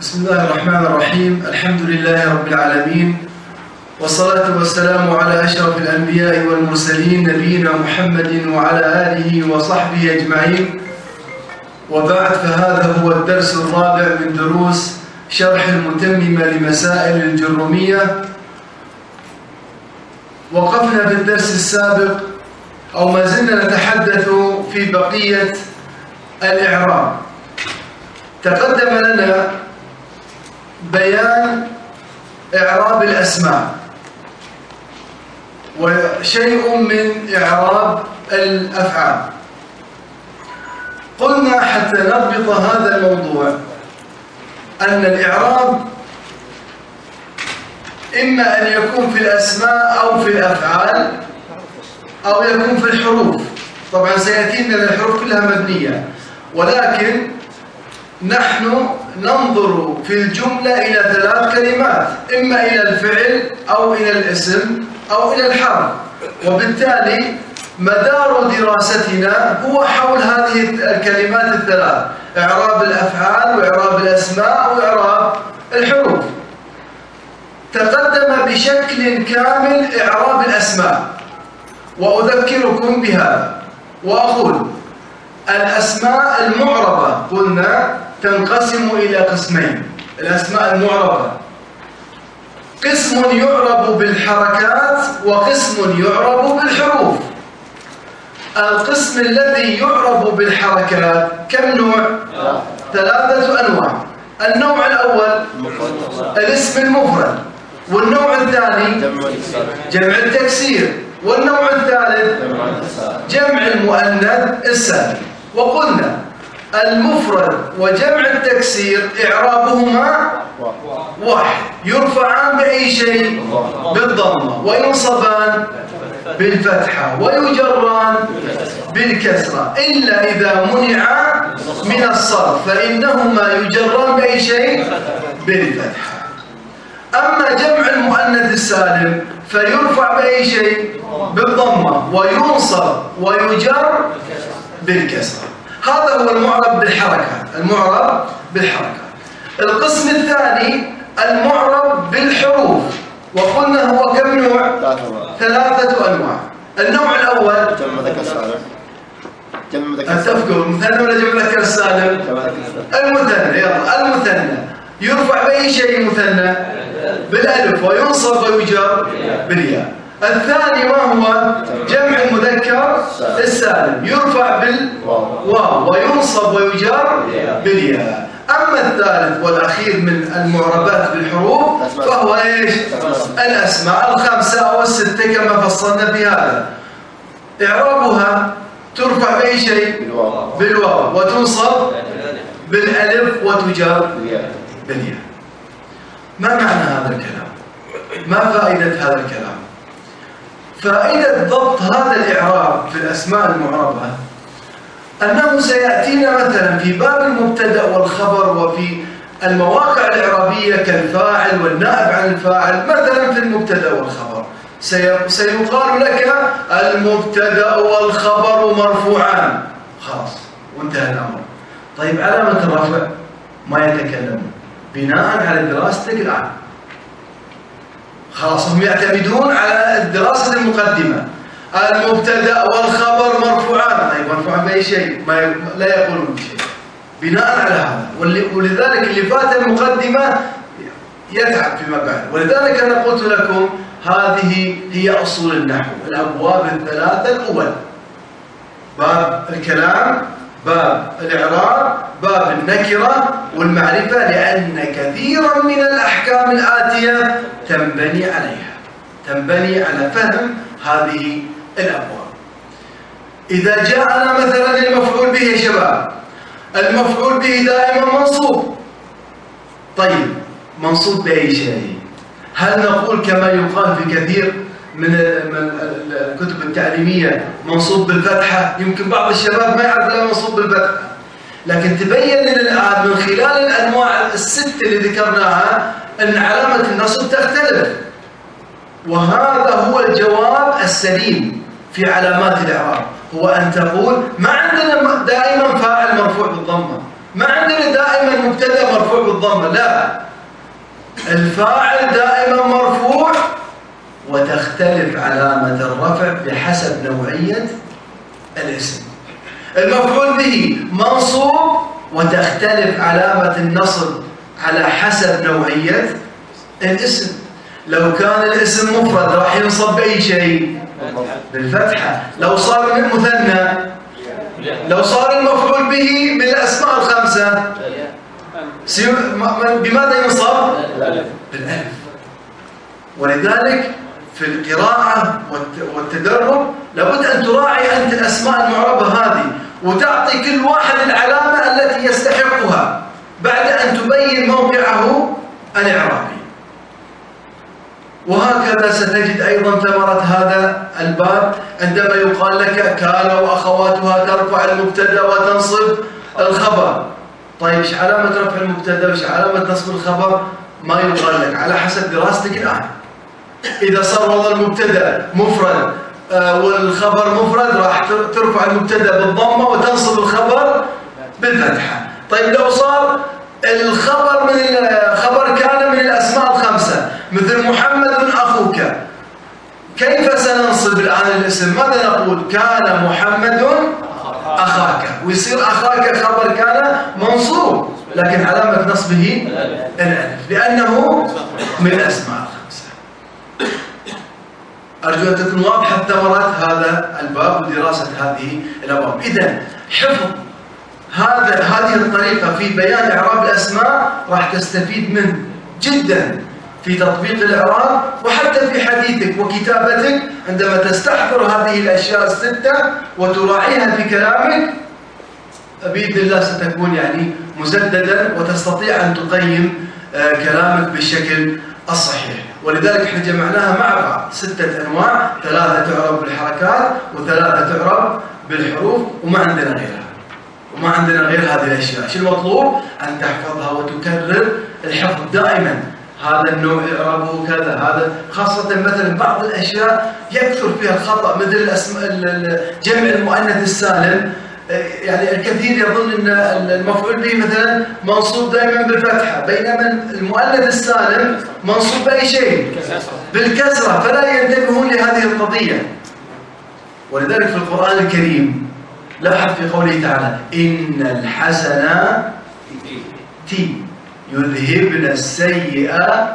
بسم الله الرحمن الرحيم. الحمد لله رب العالمين، والصلاة والسلام على أشرف الأنبياء والمرسلين نبينا محمد وعلى آله وصحبه أجمعين، وبعد، فهذا هو الدرس الرابع من دروس شرح المتممة لمسائل الجرمية. وقفنا في الدرس السابق أو ما زلنا نتحدث في بقية الإعراب. تقدم لنا بيان إعراب الأسماء وشيء من إعراب الأفعال. قلنا حتى نضبط هذا الموضوع أن الإعراب إما أن يكون في الأسماء أو في الأفعال أو يكون في الحروف. طبعا سيأتينا الحروف كلها مبنية، ولكن نحن ننظر في الجملة إلى 3 كلمات، إما إلى الفعل أو إلى الاسم أو إلى الحرف، وبالتالي مدار دراستنا هو حول هذه الكلمات الثلاث: إعراب الأفعال وإعراب الأسماء وإعراب الحروف. تقدم بشكل كامل إعراب الأسماء، وأذكركم بهذا وأقول: الأسماء المعربة قلنا تنقسم إلى قسمين. الأسماء المعربة قسم يعرب بالحركات وقسم يعرب بالحروف. القسم الذي يعرب بالحركات كم نوع؟ 3 أنواع. النوع الأول الاسم المفرد، والنوع الثاني جمع التكسير، والنوع الثالث جمع المؤنث السالم. وقلنا المفرد وجمع التكسير إعرابهما واحد، يرفعان بأي شيء؟ بالضمة، وينصبان بالفتحة، ويجران بالكسرة، إلا إذا منع من الصرف فإنهما يجران بأي شيء؟ بالفتحة. أما جمع المؤنث السالم فيرفع بأي شيء؟ بالضمة، وينصب ويجر بالكسرة. هذا هو المعرب بالحركة. المعرب بالحركة. القسم الثاني المعرب بالحروف، وقلنا هو كم نوع؟ 3 أنواع. النوع الأول جمع مذكر سالم. اتفقوا المثنى ولا جمع مذكر السالم؟ المثنى. يلا، المثنى يرفع بأي شيء؟ مثنى بالألف، وينصب ويجر بالياء. الثاني ما هو؟ جمع المذكر السالم، يرفع بالواو وينصب ويجر بالياء. أما الثالث والأخير من المعربات بالحروف فهو إيش؟ الأسماء 5 أو 6 كما فصلنا في هذا. إعرابها ترفع بأي شيء؟ بالواو، وتنصب بالألف، وتجر بالياء. ما معنى هذا الكلام؟ ما فائدة هذا الكلام؟ فائدة ضبط هذا الإعراب في الأسماء المعربة أنه سيأتينا مثلا في باب المبتدأ والخبر، وفي المواقع الإعرابية كالفاعل والنائب عن الفاعل. مثلا في المبتدأ والخبر سيقال لك المبتدأ والخبر مرفوعان، خلاص وانتهى الأمر. طيب علامة الرفع ما يتكلمون بناء على دراستك الآن. خلاص هم يعتمدون على الدراسة المقدمة. المبتدأ والخبر مرفوعان، طيب مرفوعان بأي شيء؟ لا يقولون بشيء بناء على هذا. ولذلك اللي فات المقدمة يتعب فيما بعد. ولذلك أنا قلت لكم هذه هي أصول النحو، الأبواب ال3 الأول: باب الكلام، باب الإعراب، باب النكرة والمعرفة، لأن كثيرا من الأحكام الآتية تنبني على فهم هذه الأبواب. إذا جاءنا مثلا المفعول به يا شباب، المفعول به دائما منصوب. طيب منصوب بأي شيء؟ هل نقول كما يقال في كثير من الكتب التعليمية منصوب بالفتحة؟ يمكن بعض الشباب ما يعرف لا منصوب بالفتحة، لكن تبين لنا الآن من خلال الأنواع ال6 اللي ذكرناها أن علامة النصب تختلف. وهذا هو الجواب السليم في علامات الإعراب، هو أن تقول ما عندنا دائما فاعل مرفوع بالضمة، ما عندنا دائما مبتدأ مرفوع بالضمة، لا، الفاعل دائما مرفوع وتختلف علامة الرفع بحسب نوعية الاسم. المفعول به منصوب وتختلف علامة النصب على حسب نوعية الاسم. لو كان الاسم مفرد راح ينصب بأي شيء؟ بالفتحة. لو صار مثنى، لو صار المفعول به من الأسماء الخمسة بماذا ينصب؟ بالألف. ولذلك في القراءة والتدرب لابد أن تراعي أنت الأسماء المعربة هذه وتعطي كل واحد العلامة التي يستحقها بعد أن تبين موقعه الإعرابي. وهكذا ستجد أيضا ثمرة هذا الباب عندما يقال لك كان وأخواتها ترفع المبتدأ وتنصب الخبر. طيب إيش علامة رفع المبتدأ وإيش علامة نصب الخبر؟ ما يقال لك، على حسب دراستك الآن. إذا صار والله المبتدأ مفرد والخبر مفرد راح ترفع المبتدأ بالضمة وتنصب الخبر بالفتحة. طيب لو صار الخبر كان من الأسماء الخمسة مثل محمد أخوك، كيف سننصب الآن الاسم؟ ماذا نقول؟ كان محمد أخاك، ويصير أخاك خبر كان منصوب لكن علامة نصبه الألف لأنه من الأسماء الخمسة. أرجو أن تكون واضحة ثمرة هذا الباب ودراسة هذه الأبواب. إذن حفظ هذه الطريقة في بيان إعراب الأسماء راح تستفيد منه جدا في تطبيق الإعراب وحتى في حديثك وكتابتك. عندما تستحضر هذه الأشياء الستة وتراعيها في كلامك بإذن الله ستكون يعني مسددا وتستطيع أن تقيم كلامك بالشكل الصحيح. ولذلك احنا جمعناها مع بعض 6 أنواع، 3 تعرب بالحركات و3 تعرب بالحروف وما عندنا غيرها. وما عندنا غير هذه الأشياء. شو المطلوب؟ أن تحفظها وتكرر الحفظ دائما. هذا النوع إعرابه كذا، هذا خاصة مثلا بعض الأشياء يكثر فيها الخطأ مثل جمع المؤنث السالم. يعني الكثير يظن أن المفعول به مثلا منصوب دائما بالفتحة بينما المؤنث السالم منصوب بأي شيء؟ بالكسرة، فلا ينتبهون لهذه القضية. ولذلك في القرآن الكريم لاحظ في قوله تعالى إن الحسنات يذهبن السيئات.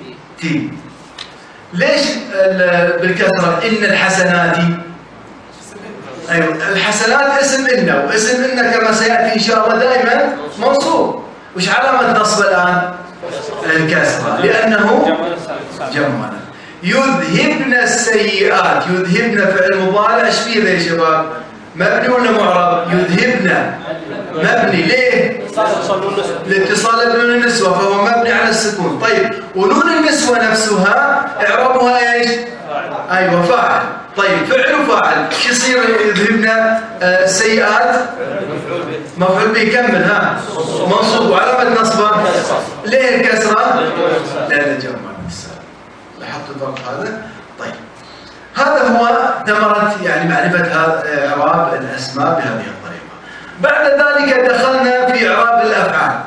ليش بالكسرة إن الحسنات؟ أيوة، الحسنات اسم إن، واسم إن كما سيأتي إن شاء الله دائما منصوب. وش علامة نصب الآن؟ الكسرة لأنه جمع. يذهبن السيئات، يذهبن فعل مضارع، ايش فيه ذا يا شباب؟ مبني ولا معرب؟ يذهبن مبني، ليه؟ لاتصال بنون النسوة فهو مبني على السكون. طيب ونون النسوة نفسها إعرابها ايش؟ أيوة فاعل. طيب فعل وفاعل شو يصير يذهبن السيئات؟ مفعول به. كمل ها منصوب وعلامة نصبه ليه الكسرة؟ لأن جمع النساء. لاحظتوا الفرق هذا؟ طيب هذا هو ثمرة يعني معرفة إعراب الأسماء بهذه الطريقة. بعد ذلك دخلنا في إعراب الأفعال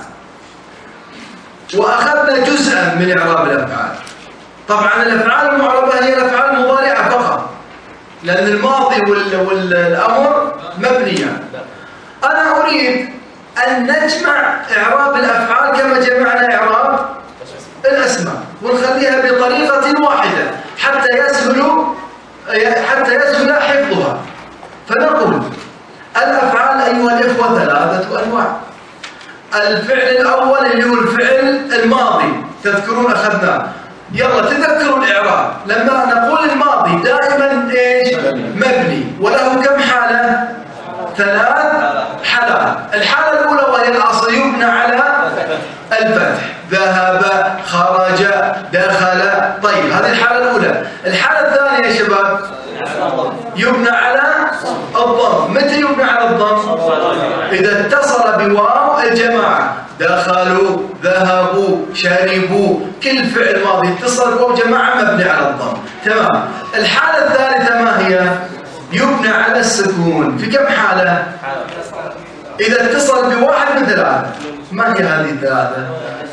وأخذنا جزءا من إعراب الأفعال. طبعا الأفعال المعربة هي الأفعال المضارعة فقط لأن الماضي والأمر مبنيان. أنا أريد أن نجمع إعراب الأفعال كما جمعنا إعراب الأسماء ونخليها بطريقة واحدة حتى يسهل حفظها. فنقول الأفعال أيها الإخوة 3 أنواع. الفعل الأول اللي هو الفعل الماضي، تذكرون أخذناه. يلا تذكروا الإعراب. لما نقول الماضي دائما إيش؟ مبني، وله كم حالة؟ 3 حالات. الحالة الأولى وهي الأصل يبنى على الفتح، ذهب، خرج، دخل. طيب هذه الحالة الأولى. الحالة الثانية يا شباب يبنى على الضم. متى يبنى على الضم؟ إذا اتصل بواو الجماعة، دخلوا، ذهبوا، شربوا، كل فعل ماضي اتصل بواو جماعة مبني على الضم. تمام. الحالة الثالثة ما هي؟ يبنى على السكون. في كم حالة؟ إذا اتصل بواحد من ثلاثة. ما هي هذه الثلاثة؟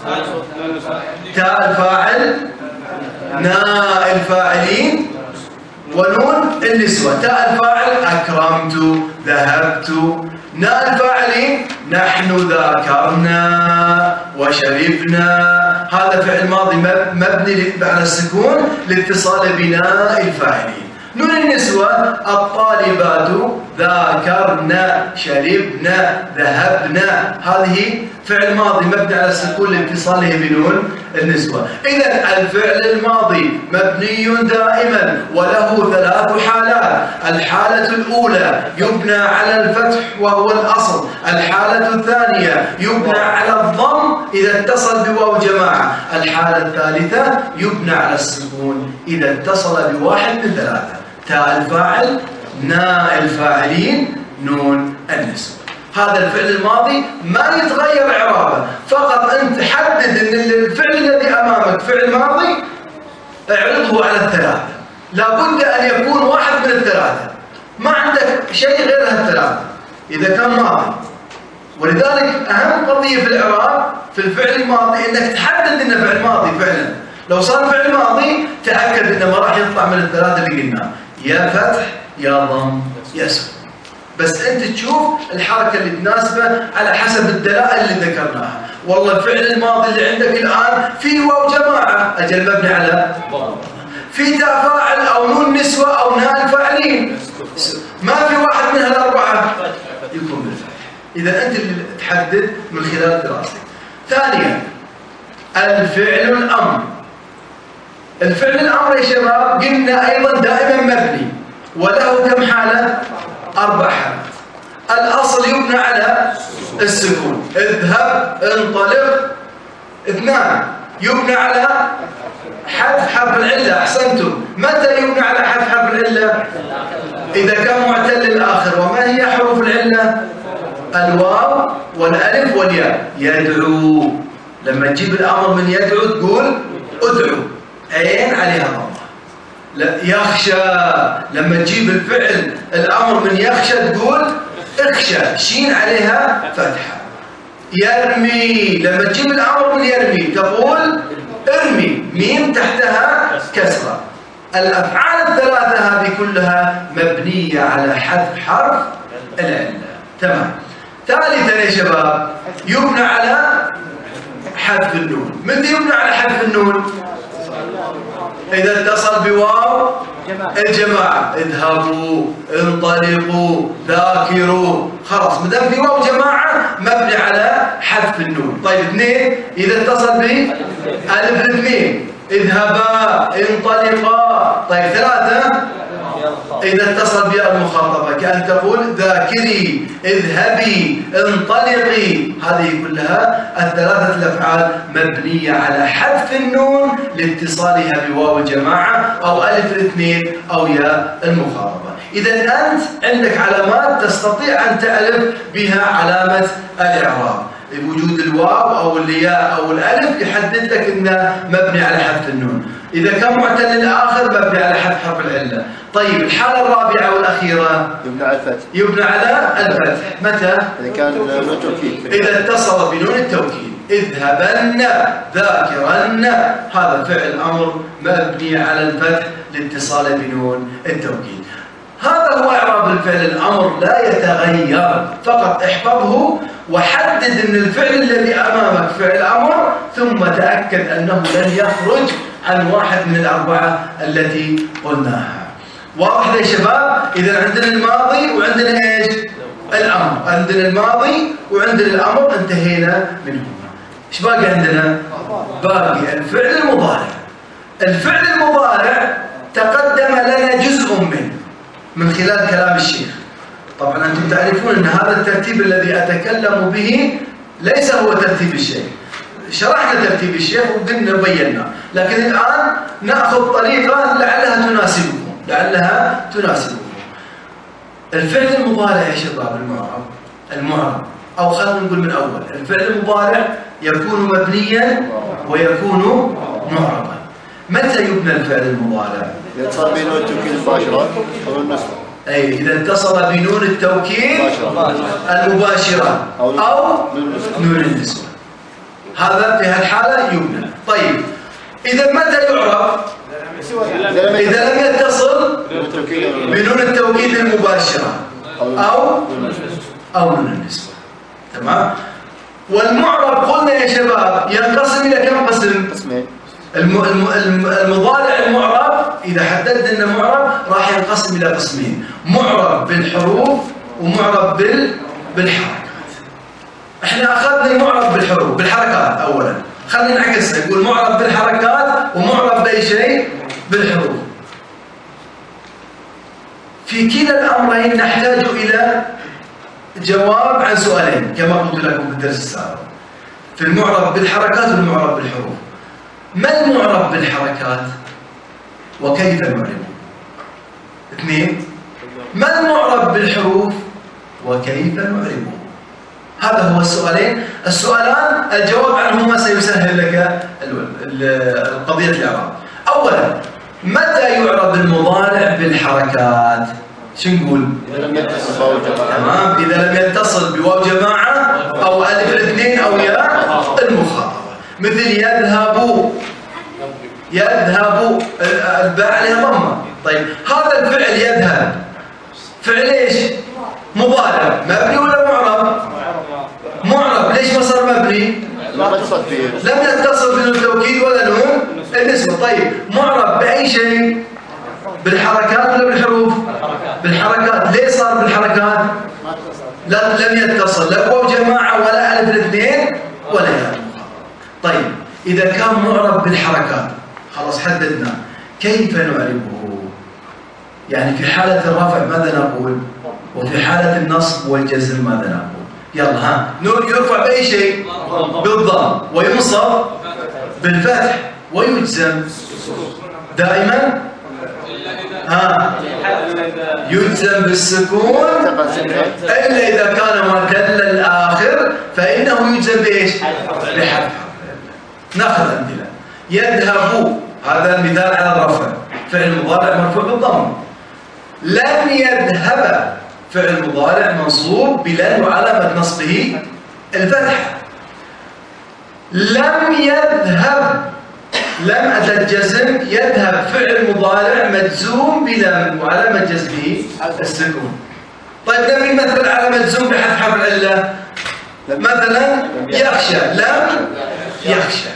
تاء الفاعل، ناء الفاعلين، ونون النسوة. تاء الفاعل أكرمت، ذهبت. ناء الفاعلين نحن ذاكرنا وشربنا. هذا فعل ماضي مبني على السكون لاتصال بناء الفاعلين. نون النسوة الطالبات ذاكرنا شربنا ذهبنا. هذه فعل ماضي مبني على السكون لاتصاله بنون النسوة. إذا الفعل الماضي مبني دائما وله ثلاث حالات. الحالة الأولى يبنى على الفتح وهو الأصل. الحالة الثانية يبنى على الضم إذا اتصل بواو جماعة. الحالة الثالثة يبنى على السكون إذا اتصل بواحد من ثلاثة. تاء الفاعل، ناء الفاعلين، نون النسوة. هذا الفعل الماضي ما يتغير إعرابه، فقط أنت حدد أن الفعل الذي أمامك فعل ماضي اعرضه على الثلاثة. لابد أن يكون واحد من الثلاثة، ما عندك شيء غير هالثلاثة إذا كان ماضي. ولذلك أهم قضية في الإعراب في الفعل الماضي أنك تحدد أنه فعل ماضي فعلا. لو صار فعل ماضي تأكد أنه ما راح يطلع من الثلاثة اللي قلناها، يا فتح يا ضم يا سكون. بس أنت تشوف الحركة اللي تناسبه على حسب الدلائل اللي ذكرناها. والله الفعل الماضي اللي عندك الآن في واو جماعة أجل مبني على في تاء فاعل أو نون نسوة أو ناء الفاعلين، ما في واحد من هالأربعة يكون بالفتح. إذا أنت اللي تحدد من خلال دراستك. ثانيا الفعل الأمر. الفعل الأمر يا شباب قلنا أيضا دائما مبني وله كم حالة؟ 4 حالات. الأصل يبنى على السكون، اذهب انطلق. 2 يبنى على حذف حرف العلة. أحسنتم. متى يبنى على حذف حرف العلة؟ إذا كان معتل الآخر. وما هي حروف العلة؟ الواو والألف والياء. يدعو، لما تجيب الأمر من يدعو تقول ادعو، عين عليها ضمة. يخشى، لما تجيب الفعل الأمر من يخشى تقول اخشى، شين عليها فتحة. يرمي، لما تجيب الأمر من يرمي تقول ارمي، ميم تحتها كسرة. الأفعال الثلاثة هذه كلها مبنية على حذف حرف العلة. تمام. ثالثا يا شباب يبنى على حذف النون. متى يبنى على حذف النون؟ إذا اتصل بواو الجماعة. اذهبوا، انطلقوا، ذاكروا. خلاص ما دام في واو جماعة مبني على حذف النون. طيب 2 إذا اتصل بألف الاثنين. اذهبا، انطلقا. طيب 3 إذا اتصل بها المخاطبة كأن تقول ذاكري، اذهبي، انطلقي. هذه كلها الثلاثة الأفعال مبنية على حذف النون لاتصالها بواو الجماعة أو ألف الاثنين أو ياء المخاطبة. إذا أنت عندك علامات تستطيع أن تعرف بها علامة الإعراب. وجود الواو أو الياء أو الألف يحدد لك أنه مبني على حذف النون. إذا كان معتل الآخر مبني على حذف حرف العلة. طيب الحالة الرابعة والأخيرة يبنى على الفتح. يبنى على الفتح. متى؟ إذا كان نون توكيد. إذا اتصل بنون التوكيد. اذهبن، ذاكرن. هذا فعل أمر مبني على الفتح لاتصاله بنون التوكيد. هذا هو إعراب الفعل الأمر، لا يتغير، فقط احفظه وحدد أن الفعل الذي أمامك فعل أمر، ثم تأكد أنه لن يخرج عن واحد من الأربعة التي قلناها. واضح يا شباب؟ إذا عندنا الماضي وعندنا إيش؟ الأمر. عندنا الماضي وعندنا الأمر، انتهينا منهما. إيش باقي عندنا؟ باقي الفعل المضارع. الفعل المضارع تقدم لنا جزء منه من خلال كلام الشيخ. طبعا أنتم تعرفون أن هذا الترتيب الذي أتكلم به ليس هو ترتيب الشيخ. شرحنا ترتيب الشيخ وقلنا وبينا، لكن الآن نأخذ طريقة لعلها تناسبكم. الفعل المضارع يا شباب المعرب أو خلينا نقول من أول، الفعل المضارع يكون مبنيا ويكون معربا. متى يبنى الفعل المضارع؟ يتصل بنون التوكيد الباشرة أو النصب. أي إذا اتصل بنون التوكيد المباشرة أو نون النسوة، هذا في هالحالة يبنى. طيب إذا متى يعرف؟ إذا لم يتصل بنون التوكيد المباشرة أو نون النسوة. تمام؟ والمعرب قلنا يا شباب ينقسم إلى كم قسم؟ قسمين. المضارع المعرب إذا حددنا انه معرب راح ينقسم إلى قسمين، معرب بالحروف ومعرب بالحركات. احنا أخذنا المعرب بالحروف بالحركات أولا، خلينا نعكسها نقول معرب بالحركات ومعرب بأي شيء بالحروف. في كلا الأمرين نحتاج إلى جواب عن سؤالين كما قلت لكم في الدرس السابق، في المعرب بالحركات والمعرب بالحروف. ما المعرب بالحركات وكيف نعربه؟ اثنين، ما المعرب بالحروف وكيف نعربه؟ هذا هو السؤالين. السؤالان الجواب عنهما سيسهل لك قضية الإعراب. أولا، متى يعرب المضارع بالحركات؟ شو نقول؟ إذا لم يتصل بواو جماعة. تمام، إذا لم يتصل بواو جماعة أو ألف الاثنين أو ياء المخاطبة، مثل يذهب. يذهب الباء عليها ضمة. طيب هذا الفعل يذهب فعل ايش؟ مضارع، مبني ولا معرب؟ معرب. ليش ما صار مبني؟ لم يتصل بنون التوكيد ولا نون النسوة. طيب معرب بأي شيء؟ بالحركات ولا بالحروف؟ بالحركات. ليه صار بالحركات؟ لم يتصل لا بواو جماعة ولا ألف الاثنين ولا ياء. طيب إذا كان معرب بالحركات خلاص حددنا، كيف نعربه؟ يعني في حالة الرفع ماذا نقول؟ وفي حالة النصب والجزم ماذا نقول؟ يلا ها، يرفع بأي شيء؟ بالضم، وينصب بالفتح، ويجزم دائما يجزم بالسكون إلا إذا كان معتل الآخر فإنه يجزم بإيش؟ بحذف. نأخذ أمثلة. يذهب، هذا مثال على الرفع، فعل مضارع مرفوع بالضم. لن يذهب، فعل مضارع منصوب بلن وعلامة نصبه الفتحة. لم يذهب، لم أتى الجزم، يذهب فعل مضارع مجزوم بلم وعلامة جزمه السكون. طيب نبي مثل على مجزوم بحذف حرف العلة، مثلا يخشى. لم يخشى،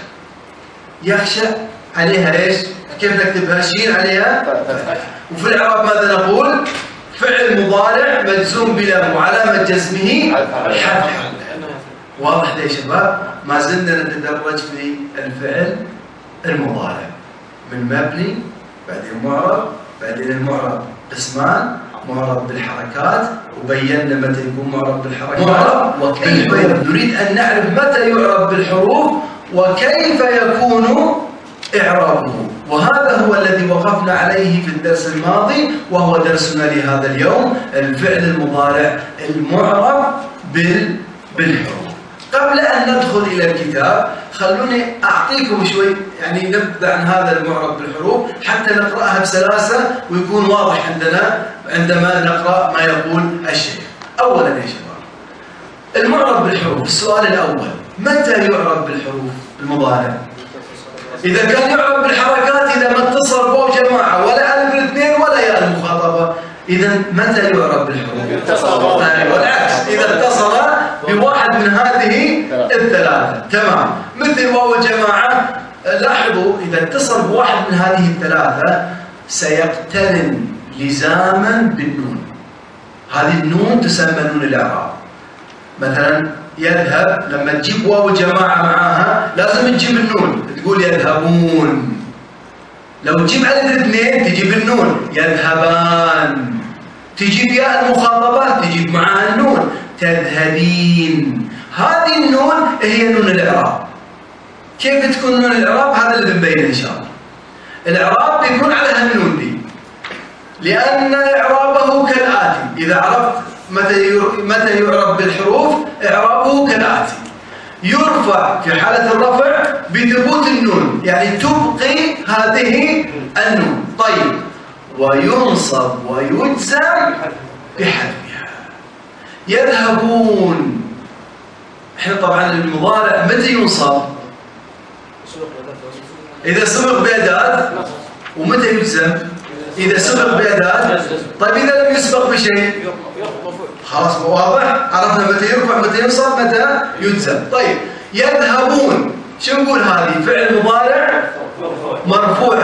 يخشى عليها ايش؟ كيف نكتبها؟ شين عليها فتحة. وفي الإعراب ماذا نقول؟ فعل مضارع مجزوم بلم وعلامة جزمه حذف. واضح يا شباب؟ ما زلنا نتدرج في الفعل المضارع من مبني، بعدين معرب، بعدين المعرب قسمان، معرب بالحركات، وبينا متى يكون معرب بالحركات، معرب وكيف. نريد أن نعرف متى يعرب بالحروف وكيف يكون إعرابه، وهذا هو الذي وقفنا عليه في الدرس الماضي وهو درسنا لهذا اليوم، الفعل المضارع المعرب بالحروف. قبل أن ندخل إلى الكتاب خلوني أعطيكم شوي، يعني نبدأ عن هذا المعرب بالحروف حتى نقرأها بسلاسة ويكون واضح عندنا عندما نقرأ ما يقول الشيخ. أولا يا شباب، المعرب بالحروف، السؤال الأول، متى يعرب بالحروف المضارع؟ إذا كان يعرب بالحركات إذا ما اتصل بواو جماعة ولا ألف الاثنين ولا ياء المخاطبة، إذا متى يعرب بالحروف؟ والعكس، إذا اتصل بواحد من هذه الثلاثة. تمام، مثل واو الجماعة، لاحظوا إذا اتصل بواحد من هذه الثلاثة سيقترن لزاما بالنون. هذه النون تسمى نون الإعراب. مثلا يذهب، لما تجيب واو الجماعة معاها لازم تجيب النون، تقول يذهبون. لو تجيب ألف الاثنين تجيب النون، يذهبان. تجيب ياء المخاطبة تجيب معاها النون، تذهبين. هذه النون هي نون الإعراب. كيف تكون نون الإعراب؟ هذا اللي بنبينه إن شاء الله. الإعراب بيكون على هالنون دي، لأن إعرابه كالآتي. إذا عرفت متى يعرب بالحروف، إعرابه كالآتي: يرفع في حالة الرفع بثبوت النون، يعني تبقي هذه النون. طيب، وينصب ويجزم بحذفها. يذهبون، احنا طبعا المضارع متى ينصب؟ إذا سبق بأداة. ومتى يجزم؟ إذا سبق بأداة. طيب إذا لم يسبق بشيء خلاص واضح، عرفنا متى يرفع متى ينصب متى يجزم. طيب يذهبون شو نقول؟ هذه فعل مضارع مرفوع،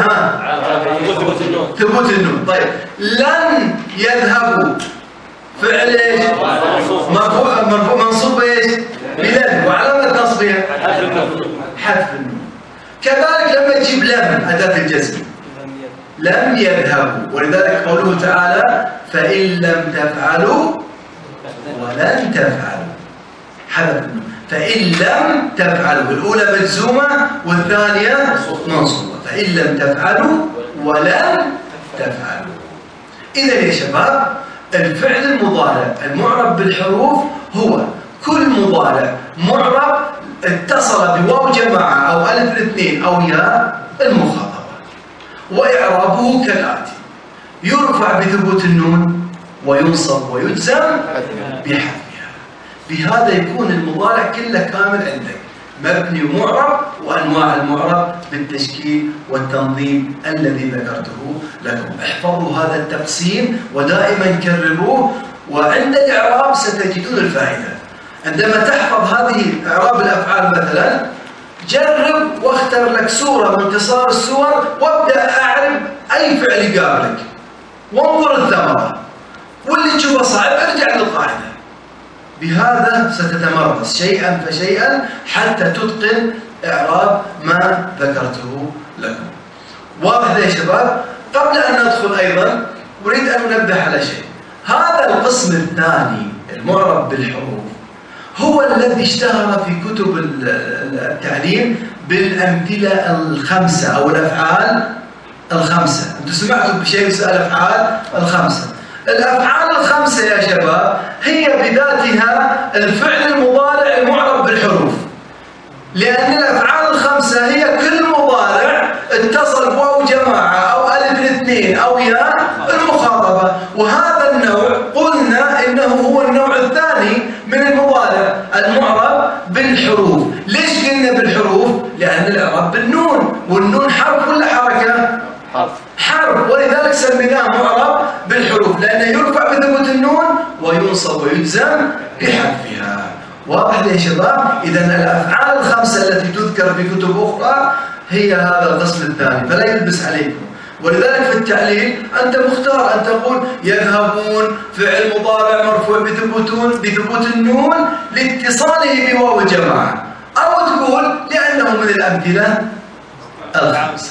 ثبوت النون. طيب لن يذهبوا فعل ايش؟ مرفوع منصوب ايش؟ بلن، وعلامة نصبها حذف النون. كذلك لما تجيب لم أداة الجزم لم يذهبوا، ولذلك قوله تعالى فإن لم تفعلوا ولن تفعلوا حذف النون. فإن لم تفعلوا، الأولى مجزومة والثانية منصوبة. فإن لم تفعلوا ولن تفعلوا. إذا يا شباب الفعل المضارع المعرب بالحروف هو كل مضارع معرب اتصل بواو جماعة أو ألف الاثنين أو ياء المخاطبة. وإعرابه كالآتي: يرفع بثبوت النون وينصب ويجزم بحذفها. بهذا يكون المضارع كله كامل عندك، مبني ومعرب، وأنواع المعرب بالتشكيل والتنظيم الذي ذكرته لكم. احفظوا هذا التقسيم ودائما كرروه، وعند الإعراب ستجدون الفائدة. عندما تحفظ هذه إعراب الأفعال مثلا، جرب واختر لك صورة من قصار الصور وابدأ أعرب أي فعل يقابلك وانظر الثمرة، واللي تشوفه صعب ارجع للقاعدة. بهذا ستتمرس شيئا فشيئا حتى تتقن إعراب ما ذكرته لكم. واضح يا شباب؟ قبل أن ندخل أيضا أريد أن أنبه على شيء. هذا القسم الثاني المعرب بالحروف هو الذي اشتهر في كتب التعليم بالأمثلة الخمسة أو الأفعال الخمسة. أنتم سمعتوا بشيء يسأل الأفعال الخمسة. الأفعال الخمسة يا شباب هي بذاتها الفعل المضارع المعرب بالحروف، لأن الأفعال الخمسة هي كل مضارع اتصل بواو جماعة أو ألف الاثنين أو ياء المخاطبة. وهذا النوع قلنا إنه هو النوع الثاني من المضارع المعرب بالحروف. ليش قلنا بالحروف؟ لأن الإعراب بالنون، والنون حرف ولا حركة؟ حرف، ولذلك سميناه معرب بالحروف، لأنه يرفع بثبوت النون وينصب ويجزم بحذفها. واضح يا شباب؟ إذا الأفعال الخمسة التي تذكر في كتب أخرى هي هذا القسم الثاني، فلا يلبس عليكم. ولذلك في التعليل أنت مختار أن تقول يذهبون فعل مضارع مرفوع بثبوت النون لاتصاله بواو الجماعة، أو تقول لأنه من الأمثلة الخمسة.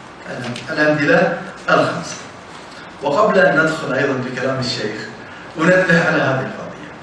الأمثلة الخمسة. وقبل أن ندخل أيضا في كلام الشيخ وننبه على هذه القضية،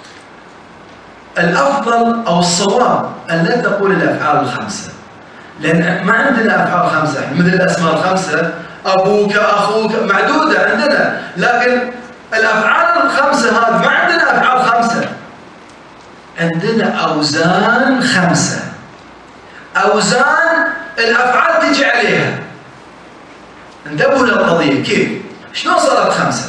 الأفضل أو الصواب أن لا تقول الأفعال الخمسة، لأن ما عندنا أفعال خمسة مثل الأسماء الخمسة، أبوك أخوك معدودة عندنا، لكن الأفعال الخمسة هذه ما عندنا أفعال خمسة، عندنا أوزان خمسة. أوزان الأفعال تجي عليها. انتبهوا للقضية كيف؟ شلون صارت خمسة؟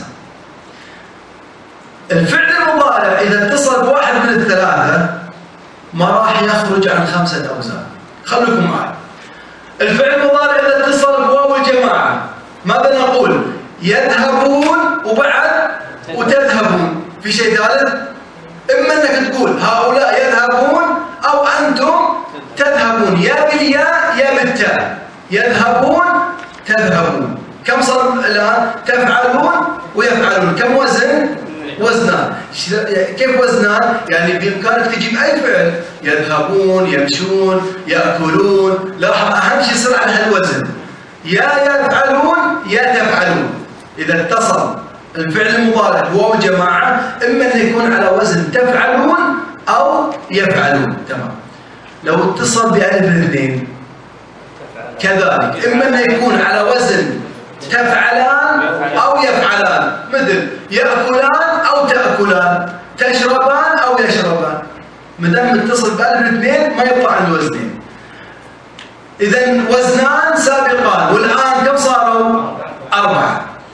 الفعل المضارع إذا اتصل بواحد من الثلاثة ما راح يخرج عن 5 أوزان. خلوكم معي. الفعل المضارع إذا اتصل بواو الجماعة ماذا نقول؟ يذهبون وبعد وتذهبون. في شيء ثالث؟ إما أنك تقول هؤلاء يذهبون أو أنتم تذهبون، يا بالياء يا بالتاء. يذهبون تذهبون. كم صار الآن؟ تفعلون ويفعلون. كم وزن؟ وزنان. كيف وزنان؟ يعني بإمكانك تجيب أي فعل، يذهبون، يمشون، يأكلون. لاحظ أهم شيء يصير على هالوزن، يا يفعلون يا تفعلون. إذا اتصل الفعل المضارع بواو الجماعة إما أن يكون على وزن تفعلون أو يفعلون. تمام. لو اتصل بألف الاثنين كذلك، إما أن يكون على وزن تفعلان أو يفعلان، مثل يأكلان أو تأكلان، تشربان أو يشربان. مدام متصل بألف الاثنين ما يطلع عن الوزنين. إذن وزنان سابقان، والآن كم صاروا؟ 4.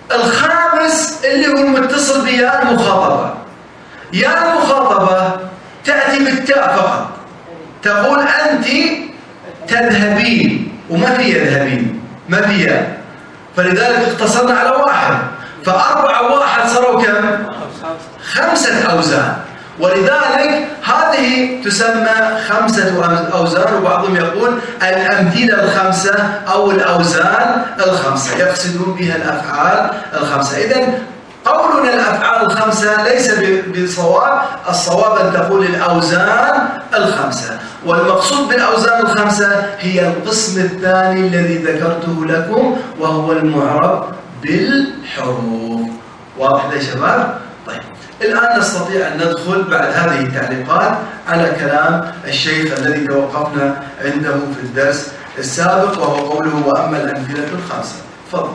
الخامس اللي هو المتصل بيا المخاطبة. يا المخاطبة تأتي بالتاء فقط، تقول أنت تذهبين وما في يذهبين، ما في ياء، فلذلك اقتصرنا على واحد، فأربعة واحد صاروا كم؟ 5 أوزان، ولذلك هذه تسمى 5 أوزان، وبعضهم يقول الأمثلة ال5 أو الأوزان ال5 يقصدون بها الأفعال ال5. إذن قولنا الأفعال ال5 ليس بصواب، الصواب أن تقول الأوزان ال5، والمقصود بالأوزان ال5 هي القسم الثاني الذي ذكرته لكم وهو المعرب بالحروف. واضح يا شباب؟ طيب الآن نستطيع أن ندخل بعد هذه التعليقات على كلام الشيخ الذي توقفنا عنده في الدرس السابق، وهو قوله وأما الأمثلة ال5. تفضل.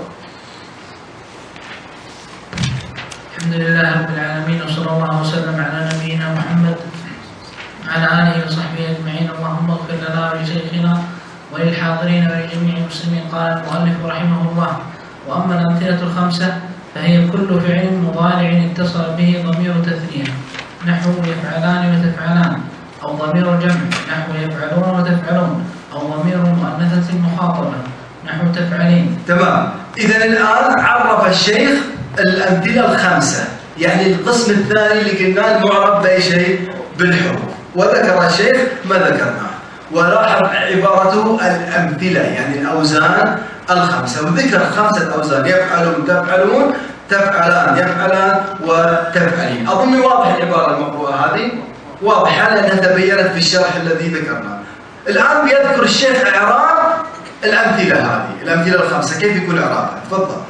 الحمد لله رب العالمين، وصلى الله وسلم على نبينا محمد وعلى آله وصحبه أجمعين. اللهم اغفر لنا ولشيخنا وللحاضرين ولجميع المسلمين. قال المؤلف رحمه الله: وأما الأمثلة ال5 فهي كل فعل مضارع اتصل به ضمير تثنية نحو يفعلان وتفعلان، أو ضمير جمع نحو يفعلون وتفعلون، أو ضمير مؤنثة مخاطبة نحو تفعلين. تمام. إذا الآن عرف الشيخ الأمثلة ال5، يعني القسم الثاني اللي قلنا المعرب بأي شيء؟ بالحروف. وذكر الشيخ ما ذكرناه، ولاحظ عبارته الأمثلة يعني الأوزان ال5، وذكر 5 أوزان: يفعلون، تفعلون، تفعلان، يفعلان، وتفعلين. أظن واضح العبارة المقروءة هذه، واضحة لأنها تبينت في الشرح الذي ذكرناه. الآن بيذكر الشيخ إعراب الأمثلة هذه، الأمثلة ال5 كيف يكون إعرابها؟ تفضل.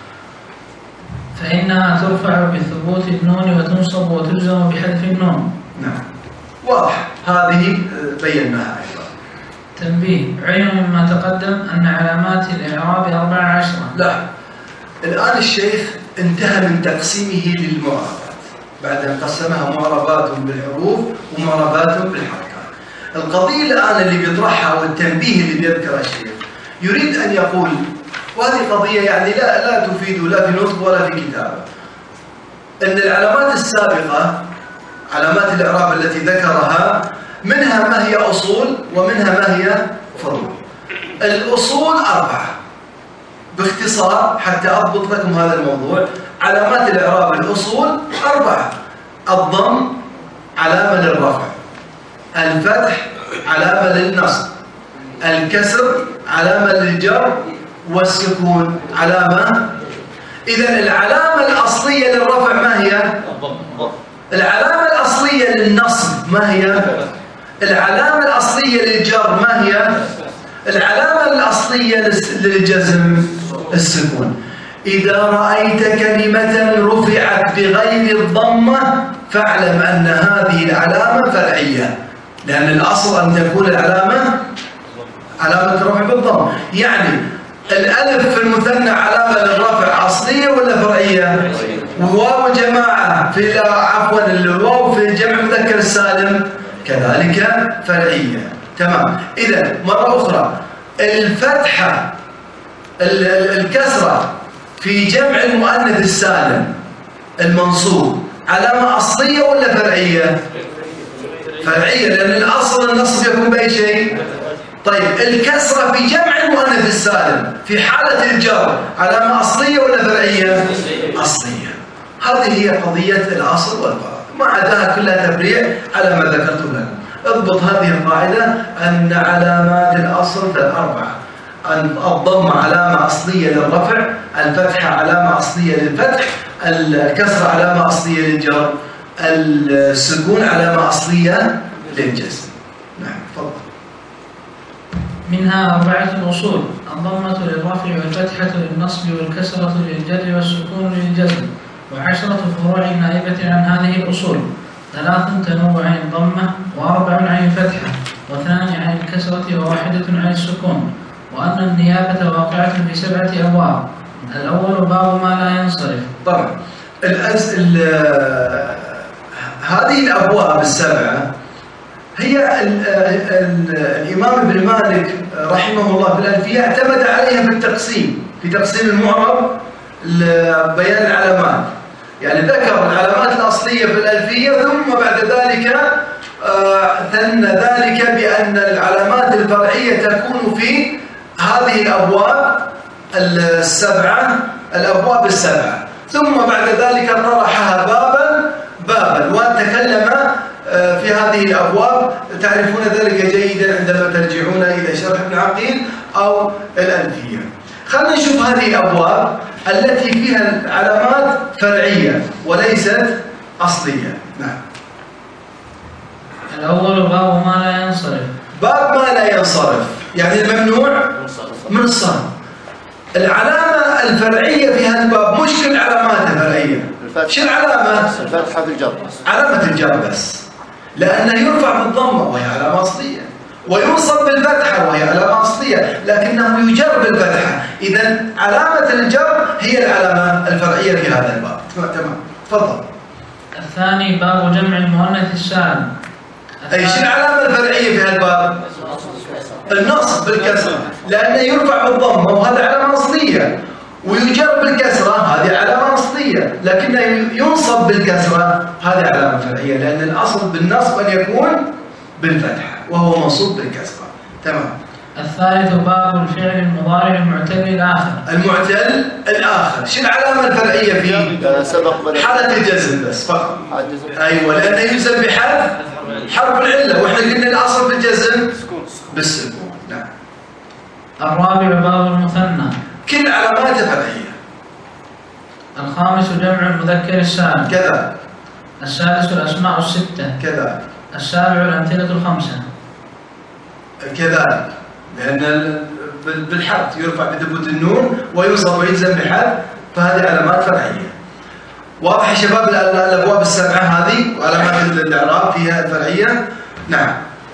فإنها ترفع بثبوت النون وتنصب وتجزم بحذف النون. نعم، واضح، هذه بيناها أيضا. تنبيه: علم مما تقدم أن علامات الإعراب 14. لا، الآن الشيخ انتهى من تقسيمه للمعربات بعد أن قسمها معربات بالحروف ومعربات بالحركات. القضية الآن اللي بيطرحها والتنبيه اللي بيذكره الشيخ يريد أن يقول، وهذه قضية يعني لا تفيد لا في نطق ولا في كتابة، أن العلامات السابقة علامات الإعراب التي ذكرها منها ما هي أصول ومنها ما هي فروع. الأصول 4 باختصار حتى أضبط لكم هذا الموضوع. علامات الإعراب الأصول 4: الضم علامة للرفع، الفتح علامة للنصب، الكسر علامة للجر، والسكون علامة. إذن العلامة الأصلية للرفع ما هي؟ العلامة الأصلية للنصب ما هي؟ العلامة الأصلية للجر ما هي؟ العلامة الأصلية للجزم السكون. إذا رأيت كلمة رفعت بغير الضمة فاعلم أن هذه العلامة فرعية، لأن الأصل أن تكون العلامة علامة الرفع بالضم. يعني الألف في المثنى علامة للرفع أصلية ولا فرعية؟ وواو جماعة في عفوا الواو في جمع مذكر السالم كذلك فرعية. تمام. إذا مرة أخرى، الفتحة الكسرة في جمع المؤنث السالم المنصوب علامة أصلية ولا فرعية؟ فرعية، لأن الأصل النصب يكون بأي شيء. طيب الكسرة في جمع المؤنث السالم في حالة الجر علامة أصلية ولا فرعية؟ أصلية. هذه هي قضية الأصل والفرع، ما عداها كلها تفريع على ما ذكرت لكم. اضبط هذه القاعدة أن علامات الأصل 4: الضم علامة أصلية للرفع، الفتحة علامة أصلية للفتح، الكسرة علامة أصلية للجر، السكون علامة أصلية للجزم. نعم، تفضل. منها 4 أصول: الضمة للرفع، والفتحة للنصب، والكسرة للجر، والسكون للجزم، و10 فروع نائبة عن هذه الأصول: 3 تنوب عن الضمة، و4 عن الفتحة، و2 عن الكسرة، و1 عن السكون. وأن النيابة واقعة في 7 أبواب. الأول باب ما لا ينصرف. طبعا هذه الأبواب السبعة هي الإمام ابن مالك رحمه الله في الألفية اعتمد عليها في التقسيم، في تقسيم المعرب بيان العلامات، يعني ذكر العلامات الأصلية في الألفية ثم بعد ذلك ثنى ذلك بأن العلامات الفرعية تكون في هذه الأبواب السبعة، الأبواب السبعة، ثم بعد ذلك طرحها بابا وتكلم في هذه الأبواب. تعرفون ذلك جيدا عندما ترجعون إلى شرح ابن عقيل أو الألفية. خلينا نشوف هذه الأبواب التي فيها علامات فرعية وليست أصلية. نعم. الأول باب ما لا ينصرف. باب ما لا ينصرف يعني الممنوع من الصرف. العلامة الفرعية في هذا الباب مش كل علامات الفرعية. شو العلامة؟ الفتحة في الجر، علامة الجر بس، لأنه يرفع بالضمة وهي علامة أصلية، وينصب بالفتحة وهي علامة أصلية، لكنه يجر بالفتحة. إذا علامة الجر هي العلامة الفرعية في هذا الباب. تمام، تفضل. الثاني باب جمع المؤنث السالم. أي شو العلامة الفرعية في هذا الباب؟ النصب بالكسرة، لأنه يرفع بالضمة وهذا علامة أصلية، ويجر بالكسرة هذه علامة أصلية، لكنه ينصب بالكسرة هذه علامة فرعية، لأن الأصل بالنصب أن يكون بالفتحة وهو منصوب بالكسرة. تمام. الثالث باب الفعل المضارع المعتل الآخر. المعتل الآخر شو العلامة الفرعية فيه؟ سبق حالة الجزم بس فقط. أيوة، لأنه يجزم بحذف حرف العلة، وإحنا قلنا الأصل في الجزم بالسكون. نعم. الرابع باب المثنى. كل علامات فرعية. الخامس جمع المذكر السالم. كذا. السادس الأسماء الستة. كذا. السابع الأمثلة الخمسة. كذلك، لأن بالحرف يرفع بثبوت النون وينصب ويجزم بحذف، فهذه علامات فرعية. واضح يا شباب الأبواب السبعة هذه وعلامات الإعراب فيها الفرعية؟ نعم.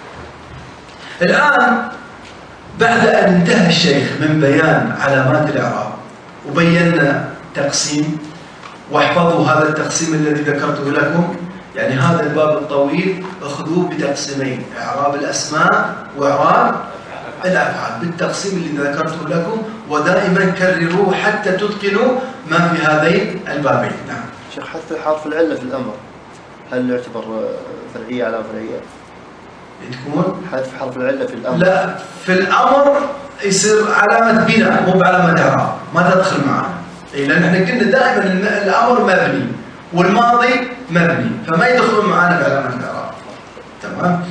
الآن بعد أن انتهى الشيخ من بيان علامات الإعراب وبينا تقسيم، واحفظوا هذا التقسيم الذي ذكرته لكم، يعني هذا الباب الطويل اخذوه بتقسيمين: إعراب الأسماء وإعراب الأفعال، بالتقسيم اللي ذكرته لكم، ودائما كرروه حتى تتقنوا ما في هذين البابين. نعم. شيخ، حذف حرف العلة في الأمر هل يعتبر فرعية علامة فرعية؟ تكون حذف حرف العلة في الأمر؟ لا، في الأمر يصير علامة بناء مو بعلامة إعراب، ما تدخل معنا. لأن احنا قلنا دائما الأمر مبني والماضي مبني، فما يدخلون معنا بعلامة الإعراب. تمام.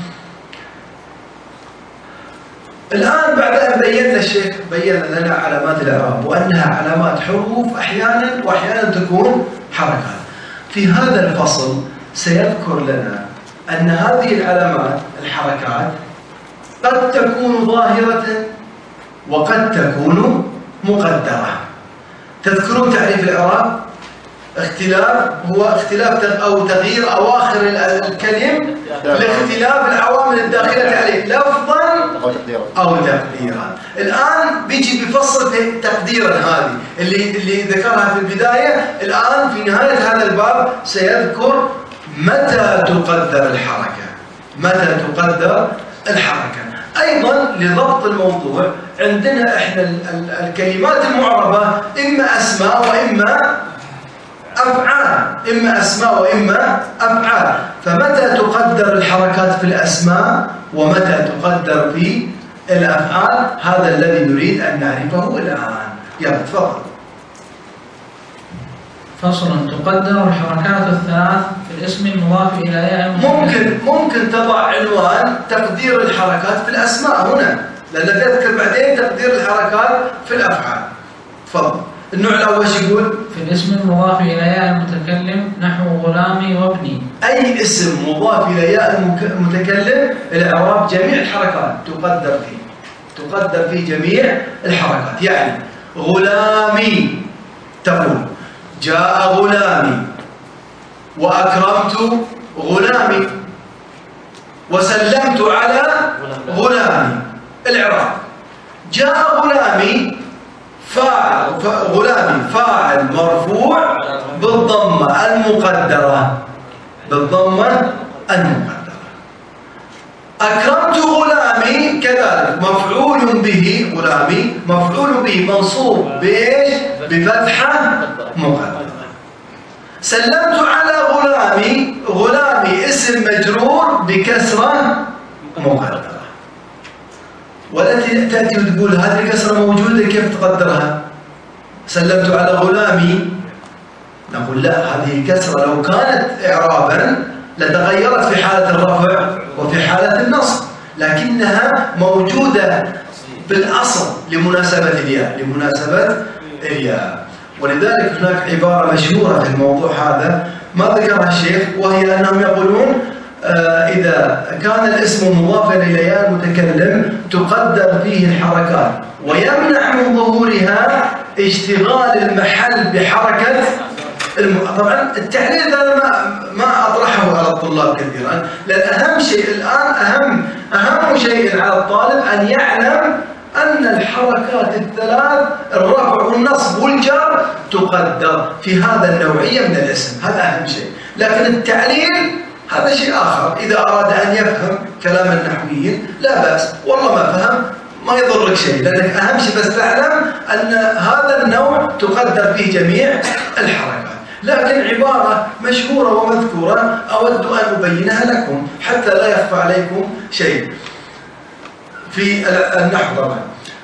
الآن بعد أن بينا الشيخ بين لنا علامات الإعراب وأنها علامات حروف أحيانا وأحيانا تكون حركات. في هذا الفصل سيذكر لنا أن هذه العلامات الحركات قد تكون ظاهرة وقد تكون مقدرة. تذكرون تعريف الإعراب؟ اختلاف هو اختلاف أو تغيير أواخر الكلم لاختلاف العوامل الداخلة عليه لفظا أو تقديرا. الآن بيجي بيفصل تقديرا هذه اللي ذكرها في البداية. الآن في نهاية هذا الباب سيذكر متى تقدر الحركة، متى تقدر الحركة. أيضا لضبط الموضوع عندنا إحنا الكلمات المعربة إما أسماء وإما أفعال، إما أسماء وإما أفعال. فمتى تقدر الحركات في الأسماء ومتى تقدر في الأفعال، هذا الذي نريد أن نعرفه الآن. يلا تفضل. فصل. تقدر الحركات الثلاث في الاسم المضاف إلى ياء ممكن تضع عنوان تقدير الحركات في الأسماء هنا، لأن تذكر بعدين تقدير الحركات في الأفعال. تفضل. النوع الأول شو يقول؟ في الاسم المضاف إلى ياء المتكلم نحو غلامي وابني. أي اسم مضاف إلى ياء المتكلم الإعراب جميع الحركات تقدر فيه جميع الحركات. يعني غلامي تقول جاء غلامي، وأكرمت غلامي، وسلمت على غلامي. الإعراب جاء غلامي غلامي فاعل مرفوع بالضمة المقدرة، أكرمت غلامي غلامي كذلك مفعول به، غلامي مفعول به منصوب بإيش؟ بفتحة مقدرة. سلمت على غلامي، غلامي اسم مجرور بكسرة مقدرة. ولا تأتي وتقول هذه الكسرة موجودة كيف تقدرها؟ سلمت على غلامي، نقول لا، هذه الكسرة لو كانت إعرابا لتغيرت في حالة الرفع وفي حالة النصب، لكنها موجودة بالأصل لمناسبة الياء، لمناسبة الياء. ولذلك هناك عبارة مشهورة في الموضوع هذا ما ذكرها الشيخ، وهي أنهم يقولون إذا كان الاسم مضافا إلى ياء المتكلم تقدر فيه الحركات ويمنع من ظهورها اشتغال المحل بحركة طبعا التحليل هذا ما أطرحه على الطلاب كثيرا، لأن أهم شيء الآن أهم شيء على الطالب أن يعلم أن الحركات الثلاث الرفع والنصب والجر تقدر في هذا النوعية من الاسم، هذا أهم شيء. لكن التعليل هذا شيء آخر، إذا أراد أن يفهم كلام النحويين لا بأس، والله ما فهم ما يضرك شيء، لأنك أهم شيء بس تعلم أن هذا النوع تقدر فيه جميع الحركات. لكن عبارة مشهورة ومذكورة أود أن أبينها لكم حتى لا يخفى عليكم شيء في النحو. طبعا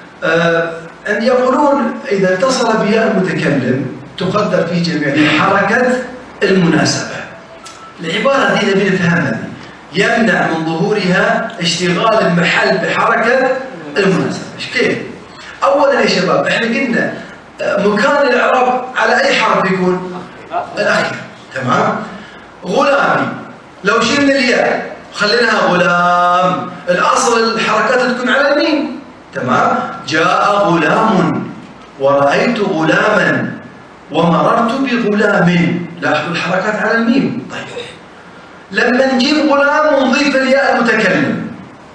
أن يقولون إذا اتصل بياء المتكلم تقدر فيه جميع حركة المناسبة. العبارة دي نبي نفهمها، يمنع من ظهورها اشتغال المحل بحركة المناسبة. كيف؟ أولا يا شباب احنا قلنا مكان الإعراب على أي حرف يكون؟ الأخير، تمام؟ غلامي لو شلنا الياء خليناها غلام، الأصل الحركات تكون على الميم، تمام؟ جاء غلام ورأيت غلاما ومررت بغلام، لاحظوا الحركات على الميم. طيب لما نجيب غلام ونضيف الياء المتكلم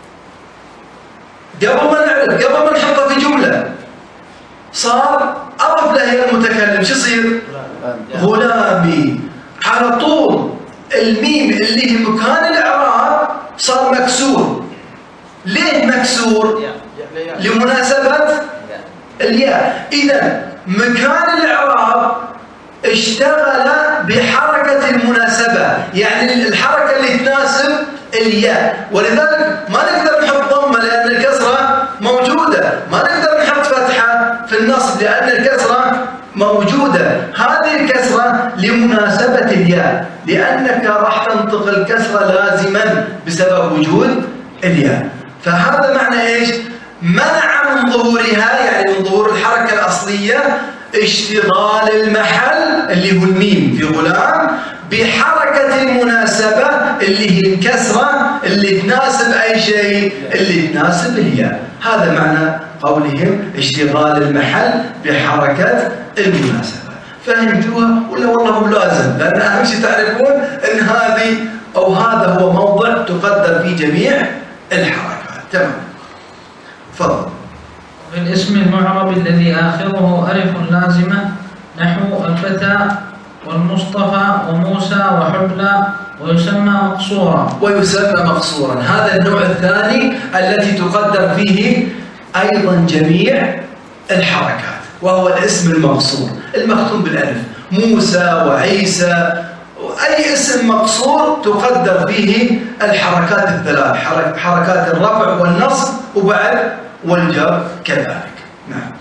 قبل ما نعرف، قبل ما نحطه في جملة صار أضف له الياء المتكلم شو يصير؟ غلامي، على طول الميم اللي هي مكان الإعراب صار مكسور. ليه مكسور؟ لمناسبة الياء. إذا مكان الإعراب اشتغل بحركة المناسبة، يعني الحركة اللي تناسب الياء، ولذلك ما نقدر نحط ضمة لأن الكسرة موجودة، ما نقدر نحط فتحة في النصب لأن الكسرة موجودة. هذه الكسرة لمناسبة الياء، لأنك راح تنطق الكسرة لازما بسبب وجود الياء. فهذا معنى إيش؟ منع من ظهورها، يعني من ظهور الحركة الأصلية، اشتغال المحل اللي هو الميم في غلام بحركة المناسبة اللي هي الكسرة اللي تناسب أي شيء، اللي تناسب الياء. هذا معنى قولهم اشتغال المحل بحركة المناسبة. فهمتوها ولا والله مو لازم؟ لأن أهم شيء تعرفون أن هذه أو هذا هو موضع تقدر فيه جميع الحركات. تمام، تفضل. في الاسم المعرب الذي آخره ألف لازمة نحو الفتى والمصطفى وموسى وحبلى ويسمى مقصورا. ويسمى مقصورا، هذا النوع الثاني التي تقدر فيه أيضا جميع الحركات، وهو الاسم المقصور المختوم بالألف. موسى وعيسى، أي اسم مقصور تقدر فيه الحركات الثلاث، حركات الرفع والنصب وبعد والجر كذلك. نعم.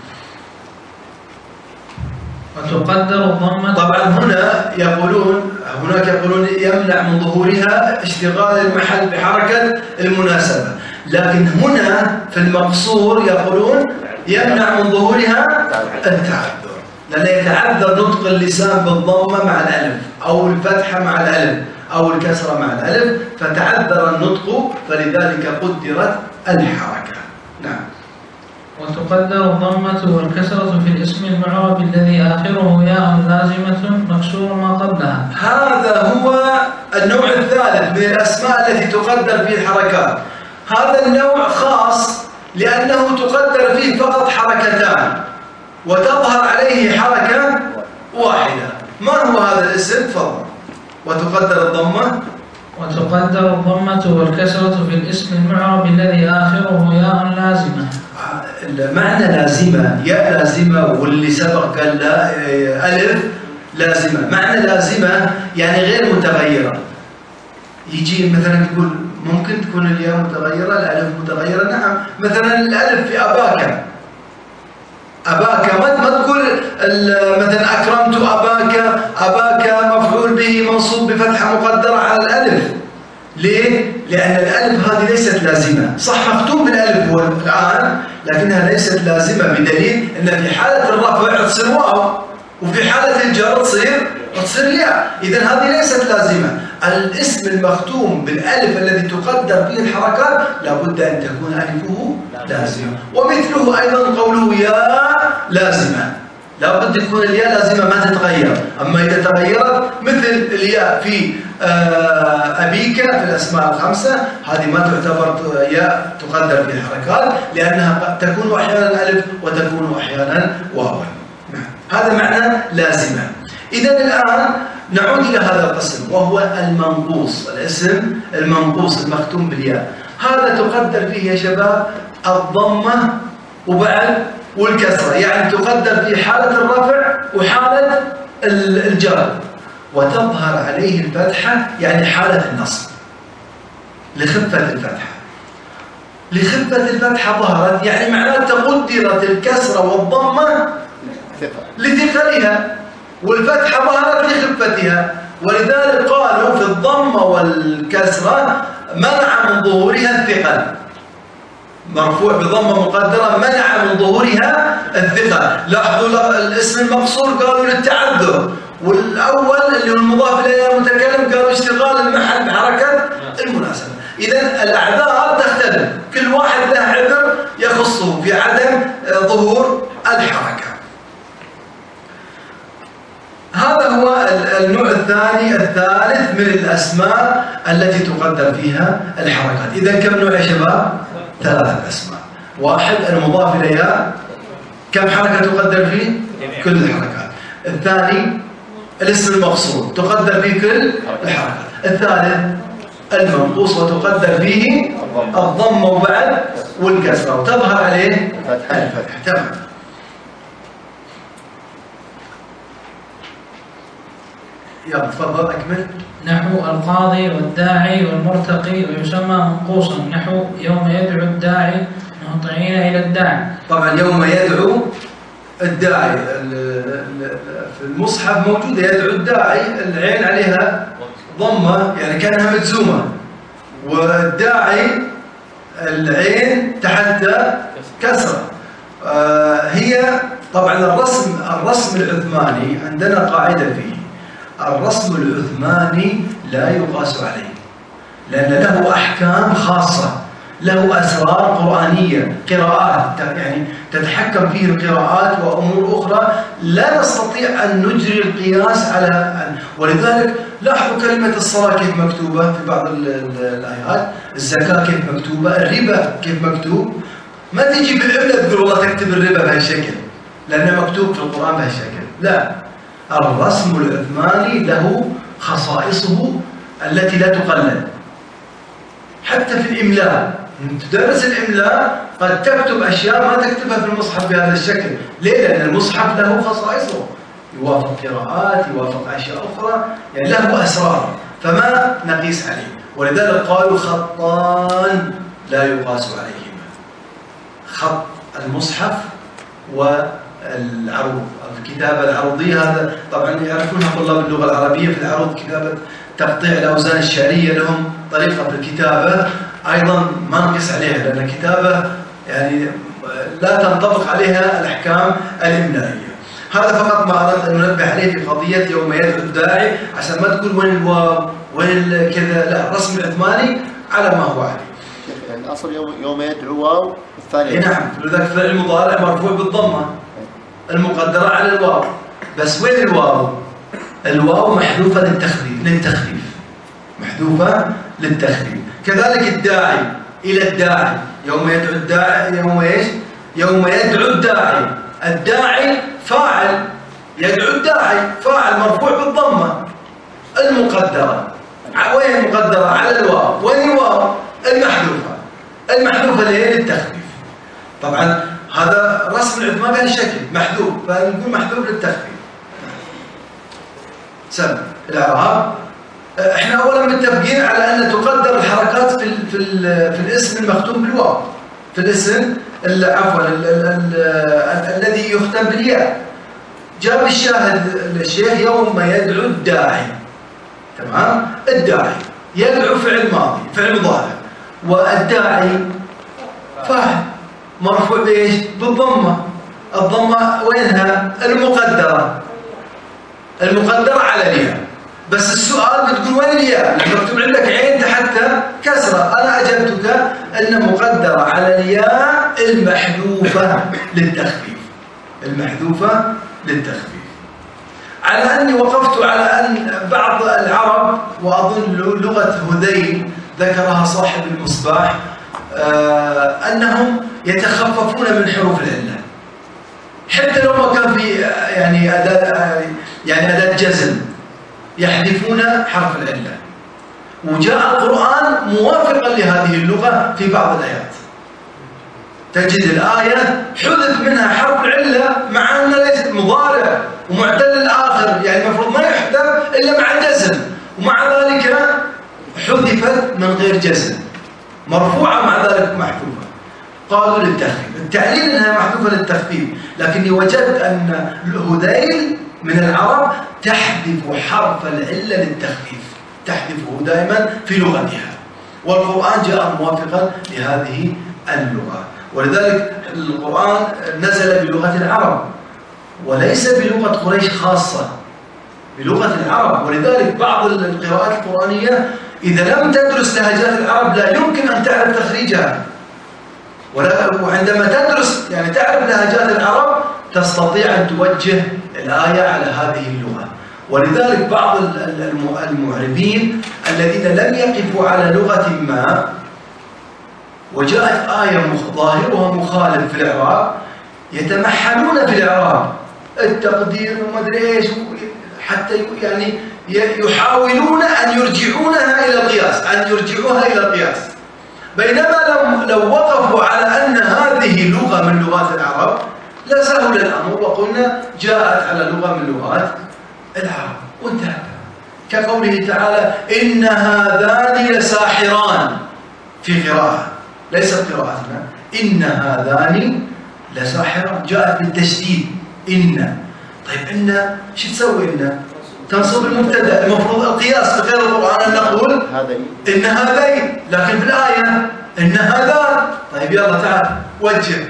وتقدر الضمة. طبعا هناك يقولون يمنع من ظهورها اشتغال المحل بحركة المناسبة، لكن هنا في المقصور يقولون يمنع من ظهورها التعذر، لأن يتعذر نطق اللسان بالضمة مع الألف أو الفتحة مع الألف أو الكسرة مع الألف، فتعذر النطق فلذلك قدرت الحركة. نعم. وتقدر الضمة والكسرة في الاسم المعرب الذي آخره ياء لازمة مكسور ما قبلها. هذا هو النوع الثالث من الأسماء التي تقدر فيه الحركات. هذا النوع خاص لأنه تقدر فيه فقط حركتان وتظهر عليه حركة واحدة. ما هو هذا الاسم؟ تفضل. وتقدر الضمة وتقدر الضمة والكسرة في الاسم المعرب الذي آخره ياء لازمة. معنى لازمة ياء لازمة، واللي سبق قال لا ألف لازمة. معنى لازمة يعني غير متغيرة. يجي مثلا تقول ممكن تكون الياء متغيرة الألف متغيرة. نعم، مثلا الألف في أباك، ما تقول مثلا أكرمت أباك مفعول به منصوب بفتحة مقدرة على الألف. ليه؟ لأن الألف هذه ليست لازمة. صح مكتوب بالألف هو الآن، لكنها ليست لازمة، بدليل أن في حالة الرفع تصير واو، وفي حالة الجر تصير ياء. إذن هذه ليست لازمة. الاسم المختوم بالألف الذي تقدر فيه الحركات لابد أن تكون ألفه لازمة. ومثله أيضا قوله ياء لازمة، لابد تكون الياء لازمة ما تتغير. أما إذا تغيرت مثل الياء في أبيك في الأسماء الخمسة، هذه ما تعتبر ياء تقدر في الحركات، لأنها تكون أحيانا ألف وتكون أحيانا واو. هذا معنى لازمة. إذا الآن نعود إلى هذا القسم وهو المنقوص. الاسم المنقوص المختوم بالياء هذا تقدر فيه يا شباب الضمة وبعد والكسرة، يعني تقدر في حالة الرفع وحالة الجر، وتظهر عليه الفتحة يعني حالة النصب لخفة الفتحة ظهرت، يعني معناته قدرت الكسرة والضمة لثقلها والفتحة ظهرت لخفتها. ولذلك قالوا في الضمة والكسرة منع من ظهورها الثقل، مرفوع بضمة مقدرة منع من ظهورها الثقل. لاحظوا الاسم المقصور قالوا للتعذر، والأول اللي هو المضاف إليه المتكلم قالوا اشتغال المحل بحركة المناسبة. إذن الأعذار تختلف، كل واحد له عذر يخصه في عدم ظهور الحركة. هذا هو النوع الثالث من الأسماء التي تقدر فيها الحركات. إذن كم نوع يا شباب؟ 3 أسماء. واحد المضاف إليها كم حركة تقدر فيه؟ كل الحركات. الثاني الاسم المقصور تقدر فيه كل الحركات. الثالث المنقوص وتقدر فيه الضمة وبعد والكسرة وتظهر عليه الفتحة. تمام. يلا تفضل أكمل. نحو القاضي والداعي والمرتقي ويسمى منقوصا، نحو يوم يدعو الداعي مهطعين إلى الداعي. طبعا يوم يدعو الداعي في المصحف موجودة يدعو الداعي، العين عليها ضمة يعني كأنها مجزومة، والداعي العين تحت كسرة. هي طبعا الرسم العثماني عندنا قاعدة فيه، الرسم العثماني لا يقاس عليه، لأن له أحكام خاصة، له أسرار قرآنية، قراءات يعني تتحكم فيه القراءات وأمور أخرى لا نستطيع أن نجري القياس على. ولذلك لاحظوا كلمة الصلاة كيف مكتوبة في بعض الآيات، الزكاة كيف مكتوبة، الربا كيف مكتوب. ما تجي بالعملة تقول والله تكتب الربا بهالشكل لأنه مكتوب في القرآن بهالشكل، لا. الرسم العثماني له خصائصه التي لا تقلد. حتى في الإملاء تدرس الإملاء قد تكتب أشياء ما تكتبها في المصحف بهذا الشكل. ليه؟ لأن المصحف له خصائصه، يوافق قراءات، يوافق أشياء أخرى، يعني له أسرار فما نقيس عليه. ولذلك قالوا خطان لا يقاس عليهما، خط المصحف والعروض، الكتابة العروضية. هذا طبعا يعرفونها طلاب اللغة العربية في العروض، كتابة تقطيع الأوزان الشعرية، لهم طريقة في الكتابة أيضا ما نقيس عليها، لأن الكتابة يعني لا تنطبق عليها الأحكام الإملائية. هذا فقط ما أردت أن ننبه عليه في قضية يوم يدعو الداعي، عشان ما تقول وين الواو وين كذا، لا، الرسم العثماني على ما هو عليه. يعني الأصل يوم يدعو واو، الثاني نعم، لذلك فعل المضارع مرفوع بالضمة المقدرة على الواو، بس وين الواو؟ الواو محذوفة للتخفيف، محذوفة للتخفيف. كذلك الداعي إلى الداعي، يوم يدعو الداعي، يوم ايش؟ يوم يدعو الداعي، الداعي فاعل، يدعو الداعي فاعل مرفوع بالضمة المقدرة، وين مقدرة؟ على الواو. وين الواو؟ المحذوفة. المحذوفة اللي هي للتخفيف. طبعا هذا رسم العلم ما بهالشكل محذوف، فنقول محذوف للتخفيف. سم الإعراب. احنا اولا متفقين على ان تقدر الحركات في الاسم المختوم بالواو، في الاسم عفوا الذي يختم بالياء. جاب الشاهد الشيخ يوم يدعو الداعي. تمام؟ الداعي يدعو فعل ماضي، فعل مضارع، والداعي فاعل مرفوع بايش؟ بالضمه. الضمه وينها؟ المقدره. المقدره على الياء. بس السؤال بتقول وين الياء؟ لما مكتوب عندك عين تحتها كسره، انا اجبتك ان مقدره على الياء المحذوفه للتخفيف. المحذوفه للتخفيف. على اني وقفت على ان بعض العرب، واظن لغه هذيل ذكرها صاحب المصباح، انهم يتخففون من حروف العله. حتى لو ما كان في يعني اداه جزم يحذفون حرف العله. وجاء القرآن موافقا لهذه اللغة في بعض الآيات. تجد الآية حذف منها حرف العلة مع أنها ليست مضارع ومعتل الآخر، يعني المفروض ما يحذف إلا مع الجزم، ومع ذلك حذفت من غير جزم، مرفوعة مع ذلك محذوفة. قالوا للتخفيف. التعليل أنها محذوفة للتخفيف، لكني وجدت أن هذيل من العرب تحذف حرف العلة للتخفيف، تحذفه دائما في لغتها، والقرآن جاء موافقا لهذه اللغة. ولذلك القرآن نزل بلغة العرب وليس بلغة قريش خاصة، بلغة العرب. ولذلك بعض القراءات القرآنية إذا لم تدرس لهجات العرب لا يمكن أن تعرف تخريجها، وعندما تدرس يعني تعرف لهجات العرب تستطيع أن توجه الآية على هذه اللغة. ولذلك بعض المعربين الذين لم يقفوا على لغة ما وجاءت آية ظاهرها مخالف في الإعراب يتمحلون في الإعراب التقدير وما أدري إيش، حتى يعني يحاولون أن يرجعونها إلى القياس، أن يرجعوها إلى القياس. بينما لو وقفوا على أن هذه لغة من لغات العرب لسهل الأمر وقلنا جاءت على لغة من لغات العرب وانتهى. كقوله تعالى إن هذان لساحران في قراءة ليست قراءتنا، إن هذان لساحران جاءت بالتشديد إن. طيب إن شو تسوي؟ إن تنصب المبتدأ، المفروض القياس في غير القرآن أن نقول إن هذين، لكن في الآية إن هذان. طيب يلا تعال وجه،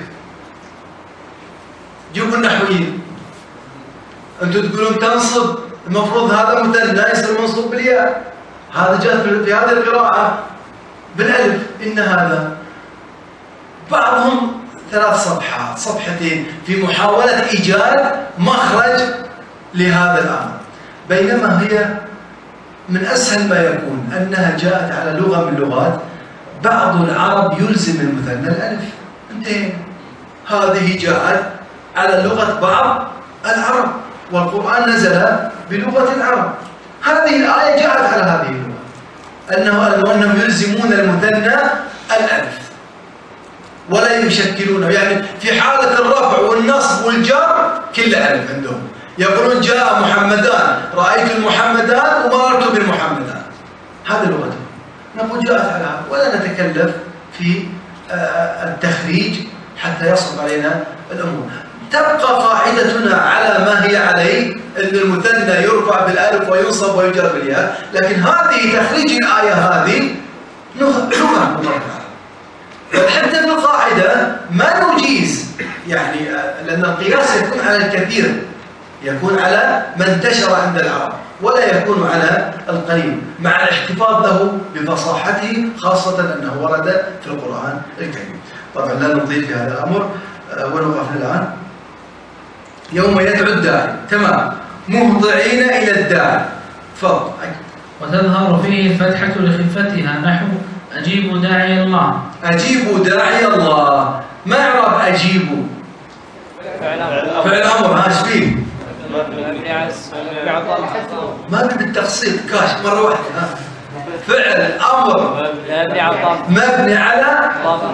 جيبوا النحويين. أنتم تقولون تنصب، المفروض هذا مثنى يصير منصوب بالياء، هذا جاء في هذه القراءة بالألف إن هذا. بعضهم 3 صفحات 2 صفحتين في محاولة إيجاد مخرج لهذا الأمر، بينما هي من أسهل ما يكون أنها جاءت على لغة من اللغات. بعض العرب يلزم المثنى الألف، انتهينا. هذه جاءت على لغة بعض العرب والقرآن نزل بلغة العرب. هذه الآية جاءت على هذه اللغة، أنهم يلزمون المثنى الألف ولا يشكلونه، يعني في حالة الرفع والنصب والجر كل ألف عندهم. يقولون جاء محمدان، رأيت المحمدان ومررت بالمحمدان، هذا لغتهم. نقول جاءت على هذا ولا نتكلف في التخريج حتى يصعب علينا الأمور. تبقى قاعدتنا على ما هي عليه، أن المثنى يرفع بالألف وينصب ويجر بالياء، لكن هذه تخريج الآية هذه لغة مطلقة. حتى في القاعدة ما نجيز، يعني لأن القياس يكون على الكثير، يكون على ما انتشر عند العرب ولا يكون على القليل، مع الاحتفاظ له بفصاحته، خاصة أنه ورد في القرآن الكريم. طبعا لا نضيف في هذا الأمر ونوقف الآن. يوم يدعو الداعي، تمام، مهطعين إلى الداعي. تفضل. وتظهر فيه الفتحة لخفتها، نحو أجيبوا داعي الله. أجيبوا داعي الله، ما إعراب أجيبوا؟ فعل أمر. ها ايش فيه؟ ما بالتقسيط كاش مرة واحدة. فعل أمر مبني على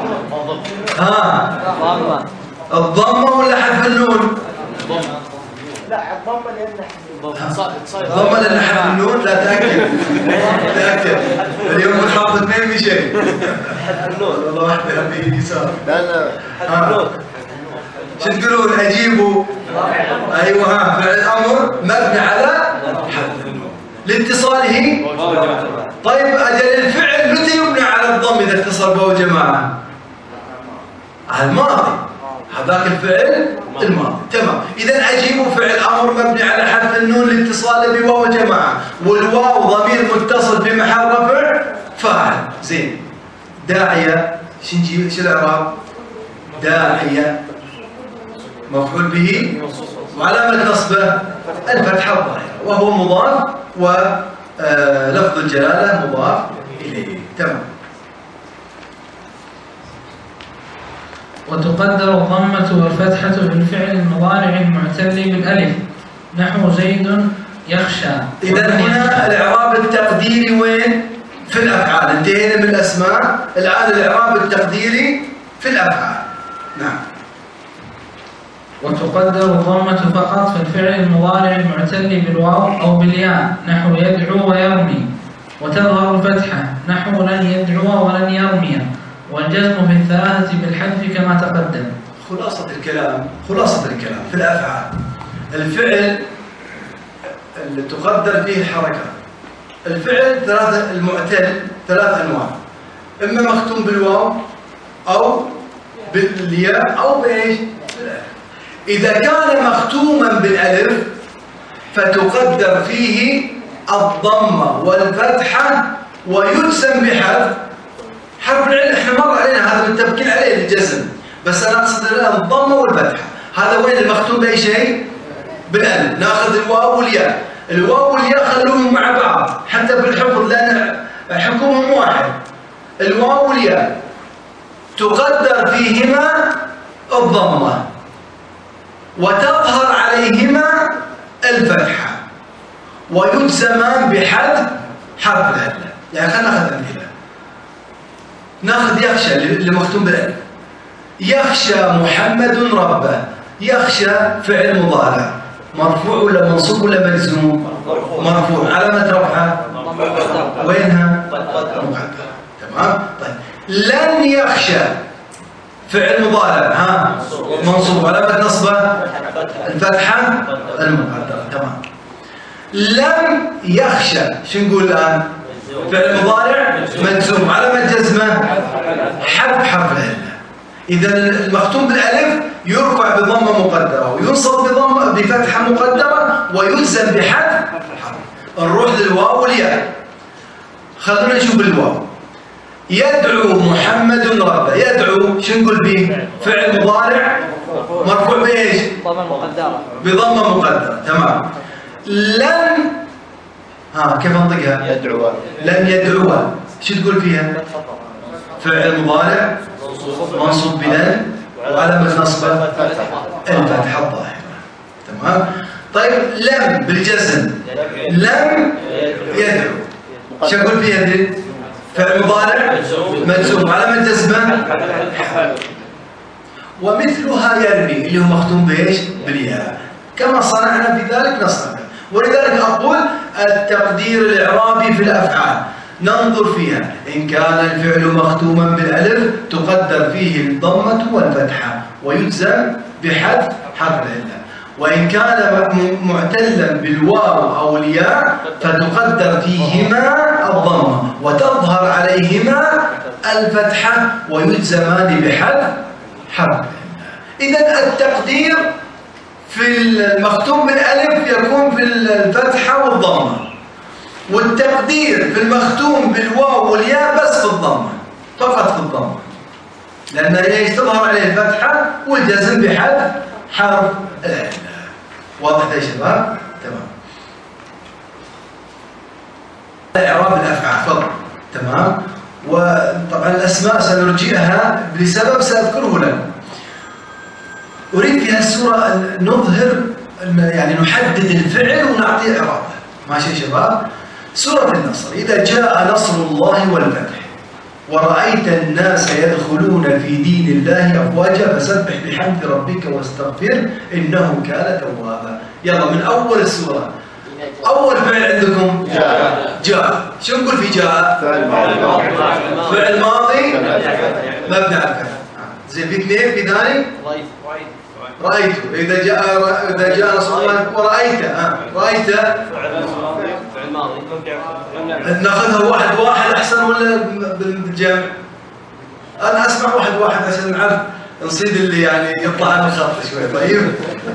الضمة ولا حذف النون؟ لا الضمة لأن ضمن لأن حذف النون. لا تأكد تأكد اليوم بنحط اثنين بشيء. والله واحدة هذه يسار. لأن شو تقولون؟ أجيبوا. أيوة فعل أمر مبني على حذف النون لاتصاله. طيب أجل الفعل متى يبنى على الضم إذا اتصل به جماعة؟ على الماضي. هذاك الفعل الماضي. تمام. إذا أجيب فعل أمر مبني على حذف النون لاتصاله بواو جماعة، والواو ضمير متصل في محل رفع فاعل. زين. داعية شو الإعراب؟ داعية مفعول به وعلامة نصبه الفتحة الظاهرة، وهو مضاف ولفظ الجلالة مضاف إليه. تمام. وتقدر الضمة والفتحة في الفعل المضارع المعتل بالألف نحو زيد يخشى. إذا هنا الإعراب التقديري وين؟ في الأفعال. انتهينا من الأسماء، الآن الإعراب التقديري في الأفعال. نعم. وتقدر الضمة فقط في الفعل المضارع المعتل بالواو أو بالياء نحو يدعو ويرمي، وتظهر الفتحة نحو لن يدعو ولن يرمي، والجزم في الثلاثة بالحذف كما تقدم. خلاصة الكلام في الأفعال، الفعل اللي تقدر فيه الحركة، الفعل المعتل ثلاث أنواع، إما مختوم بالواو أو بالياء أو بإيش؟ بالألف. إذا كان مختوما بالألف فتقدر فيه الضمة والفتحة ويجزم بحذف حرف العلة. احنا مر علينا هذا متفقين عليه الجزم، بس أنا أقصد الآن الضمة والفتحة. هذا وين المختوم بأي شيء؟ بالألف. ناخذ الواو والياء، الواو والياء خلوهم مع بعض حتى في الحفظ لأن حكمهم واحد. الواو والياء تقدر فيهما الضمة وتظهر عليهما الفتحة ويجزمان بحذف حرف العلة. يعني خلينا ناخذ أمثلة. ناخذ يخشى اللي مختوم بالألف. يخشى محمد ربه. يخشى فعل مضارع مرفوع ولا منصوب ولا مجزوم؟ مرفوع. علامة رفعه وينها؟ مقدرة. تمام. طيب لن يخشى فعل مضارع منصوب. علامة نصبه الفتحة المقدرة. تمام. لم يخشى شو نقول الآن؟ فعل مضارع مجزوم. علامة جزمه حذف حرف العلة. إذا المختوم بالألف يرفع بضمة مقدرة وينصب بفتحة مقدرة ويجزم بحذف حرف. نروح للواو والياء. خلونا نشوف الواو. يدعو محمد ربه. يدعو شو نقول به؟ فعل مضارع مرفوع بإيش؟ بضمة مقدرة. تمام. لن كيف انطقها؟ يدعو. لن يدعو شو تقول فيها؟ فعل مضارع منصوب بلن وعلامة نصبه الفتحة الظاهرة. تمام. طيب لم بالجزم. لم يدعو شو اقول فيها دي؟ فعل مضارع مجزوم. علامة جزمه ومثلها يرمي اللي هو مختوم بايش؟ بالياء. كما صنعنا في ذلك نصنع. ولذلك أقول التقدير الإعرابي في الأفعال ننظر فيها. إن كان الفعل مختوما بالألف تقدر فيه الضمة والفتحة ويجزم بحذف حرف العلة. وإن كان معتلا بالواو أو الياء فتقدر فيهما الضمة وتظهر عليهما الفتحة ويجزمان بحذف حرف العلة. إذن التقدير في المختوم بالألف يكون في الفتحة والضمة، والتقدير في المختوم بالواو والياء بس في الضمة، فقط في الضمة، لأن ليش تظهر عليه الفتحة والجزم بحذف حرف العلة. واضح يا شباب؟ تمام. إعراب الأفعال فضل. تمام. وطبعا الأسماء سنرجئها لسبب سأذكره لكم. أريد في هالسورة نظهر يعني نحدد الفعل ونعطيه إعرابه. ماشي يا شباب؟ سورة النصر: إذا جاء نصر الله والفتح ورأيت الناس يدخلون في دين الله أفواجا فسبح بحمد ربك واستغفر إنه كان توابا. يلا من أول السورة. أول فعل عندكم جاء. شو نقول في جاء؟ فعل ماضي مبني على الفتح. زين، في اثنين، في ثاني رأيته. إذا جاء نصر الله ورأيته رأيته فعل ماضي. ناخذها واحد واحد أحسن ولا بالجمع؟ أنا أسمع واحد واحد عشان نعرف نصيد اللي يعني يطلع عن الخط شوي. طيب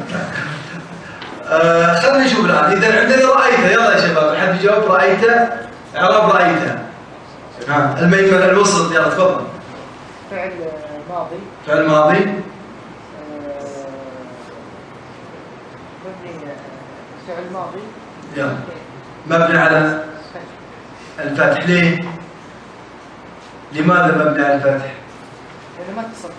خلينا نشوف الآن. إذا عندنا رأيته، يلا يا شباب حد يجاوب. رأيته، إعراب رأيته. الميمن الوسط، يلا تفضل. فعل ماضي. فعل ماضي مبني. فعل ماضي. يلا مبني على الفتح. ليه؟ لماذا مبني على الفتح؟ لأنه ما اتصل.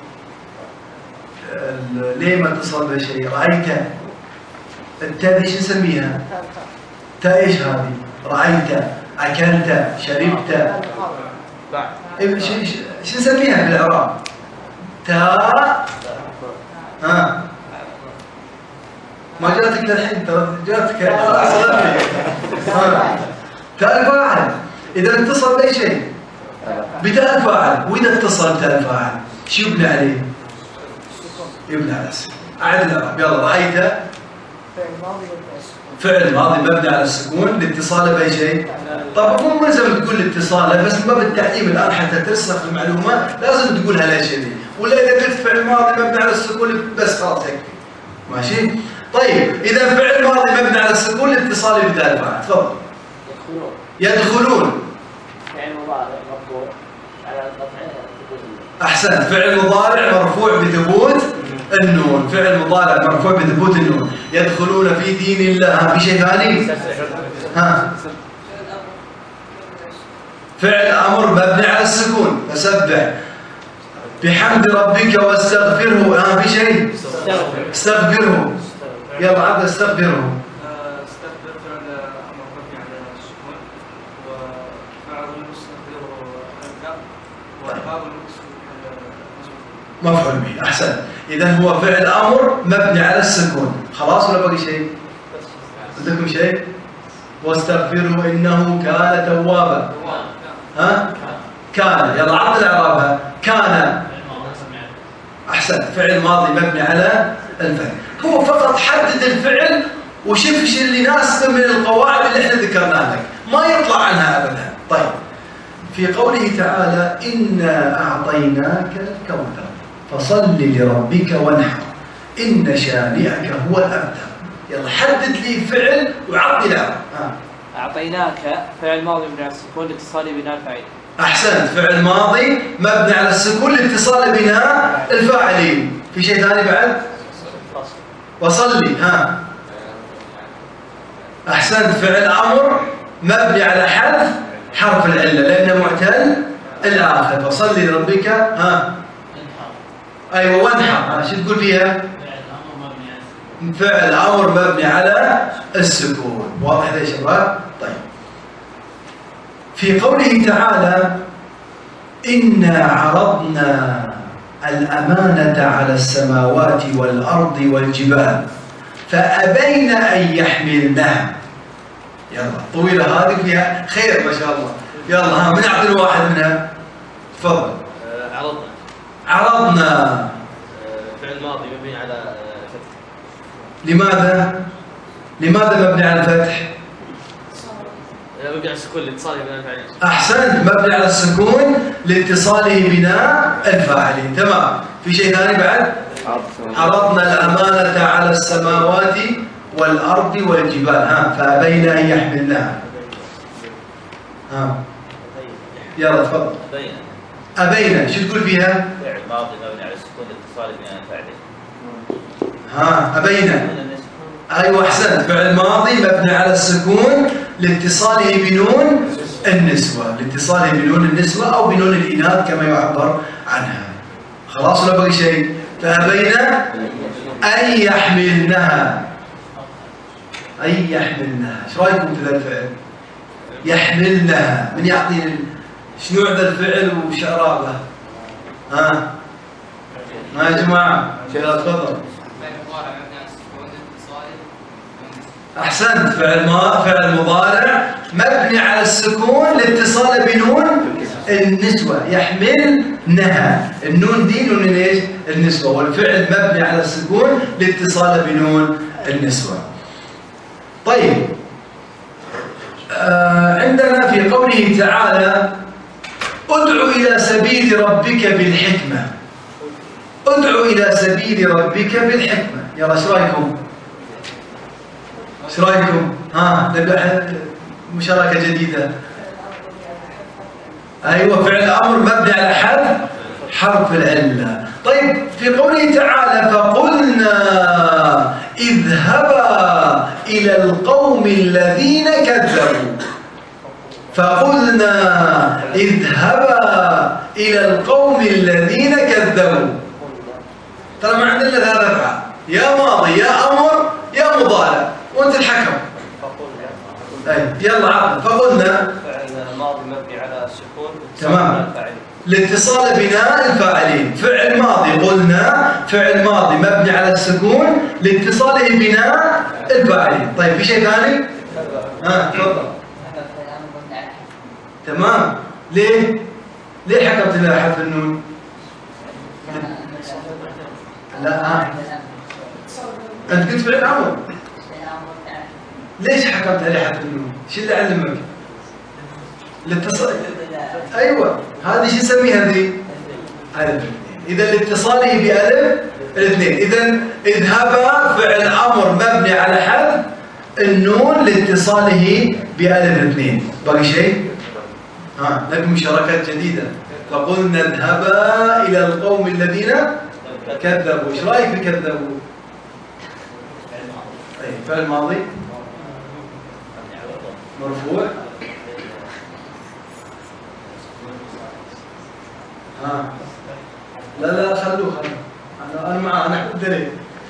ليه ما اتصل بشيء؟ رأيته التاء ايش نسميها؟ تاء ايش هذه؟ رأيت، أكلت، شربت. ايش نسميها بالإعراب؟ تاء ما جاتك للحين، ترى جاتك تاء الفاعل. إذا اتصل بأي شيء بتاء الفاعل، وإذا اتصل بتاء الفاعل شو يبنى عليه؟ يبنى على السكون. أعد الإعراب. يلا. رأيت فعل ماضي مبني على السكون لاتصاله بأي شيء. طبعا مو ملزم تقول اتصاله، بس من باب التعليم الآن حتى ترسخ المعلومة لازم تقولها ليش دي. ولا إذا قلت فعل ماضي مبني على السكون بس خلاص يكفي. ماشي؟ طيب إذا فعل ماضي مبني على السكون لاتصاله بتاء الفاعل. تفضل. يدخلون. فعل مضارع مرفوع على القطع. أحسنت. فعل مضارع مرفوع بثبوت النون. فعل مضارع مرفوع بثبوت النون. يدخلون في دين الله. في شيء ثاني؟ فعل أمر مبني على السكون. فسبح بحمد ربك واستغفره. في شيء؟ استغفره. يلا عبد استغفره. استغفر فعل أمر مبني على السكون، وفعل مستغفره وهذا مفعول به. أحسن. إذا هو فعل أمر مبني على السكون. خلاص ولا باقي شيء؟ عندكم شيء؟ واستغفره إنه كان توابا. كان. يلا عرض الإعراب. كان. أحسن. فعل ماضي مبني على الفتح. هو فقط حدد الفعل وشوف ايش اللي يناسبه من القواعد اللي احنا ذكرناها لك، ما يطلع عنها أبدا. طيب، في قوله تعالى: إنا أعطيناك الكوثر فصل لربك وانحر إن شانئك هو الأبتر. يلا حدد لي الفعل وعطي الإعراب. أعطيناك فعل ماضي مبني على السكون لاتصال بناء الفاعل. أحسنت. فعل ماضي مبني على السكون لاتصال بناء الفاعلين. في شيء ثاني بعد؟ وصلي. أحسنت. فعل أمر مبني على حذف حرف العلة لأنه معتل الآخر. فصلي لربك. أيوة وانحر. شو تقول فيها؟ فعل أمر مبني على السكون. واضح يا شباب؟ طيب، في قوله تعالى: إنا عرضنا الأمانة على السماوات والأرض والجبال فأبين أن يحملنها. يلا طويلة هذه فيها خير ما شاء الله. يلا من أعطينا واحد منها. تفضل. عرضنا فعل ماضي مبني على فتح. لماذا مبني على الفتح؟ مبني على السكون لاتصاله بناء الفاعلين. أحسنت. مبني على السكون لاتصاله بناء الفاعلين. تمام. في شيء ثاني بعد؟ عرضنا الأمانة على السماوات والأرض والجبال فأبين أن يحملنها. يلا تفضل. أبين. شو تقول فيها؟ فعل ماضي مبني على السكون لاتصاله بناء الفاعلين. أبين. أيوة أحسنت. فعل ماضي مبني على السكون لاتصاله بنون النسوة. لاتصاله بنون النسوة أو بنون الإناث كما يعبر عنها. خلاص ولا باقي شيء؟ فأبين أن يحملنها. أن يحملنها. إيش رأيكم في ذا الفعل؟ يحملنها. من يعطيني شنو هذا الفعل وش إعرابه؟ ها يا جماعة تفضل. أحسنت. فعل مضارع مبني على السكون لاتصاله بنون النسوة. يحملنها، النون دي نون ايش؟ النسوة، والفعل مبني على السكون لاتصاله بنون النسوة. طيب عندنا في قوله تعالى ادع إلى سبيل ربك بالحكمة. ادع إلى سبيل ربك بالحكمة. يلا ايش رايكم؟ ايش رايكم؟ نبدأ مشاركة جديدة. أيوة، فعل أمر مبني على حذف حرف العلة. طيب في قوله تعالى فقلنا اذهبا إلى القوم الذين كذبوا. فقلنا اذهبا إلى القوم الذين كذبوا. ترى ما عندنا ثلاث أفعال، يا ماضي يا أمر يا مضارع، وأنت الحكم. يلا عطنا. فقلنا فعل ماضي مبني على السكون. تمام، لاتصال بناء الفاعلين. فعل ماضي قلنا فعل ماضي مبني على السكون لاتصاله بناء الفاعلين. طيب في شيء ثاني؟ تفضل. تمام. ليه حكمت لها حرف النون؟ لا انت قلت فعل امر. ليش حكمت عليه حرف النون؟ شو اللي علمك؟ الاتصال. ايوه، هذه شو نسميها ذي؟ الف. اذا لاتصاله بألف الاثنين. اذا اذهبا فعل امر مبني على حذف النون لاتصاله بألف الاثنين. باقي شيء؟ لكم مشاركات جديدة. فقلنا اذهبا إلى القوم الذين كذبوا. ايش رايك في كذبوا؟ فعل ماضي مرفوع. لا خلوه انا معاه، انا احب الدليل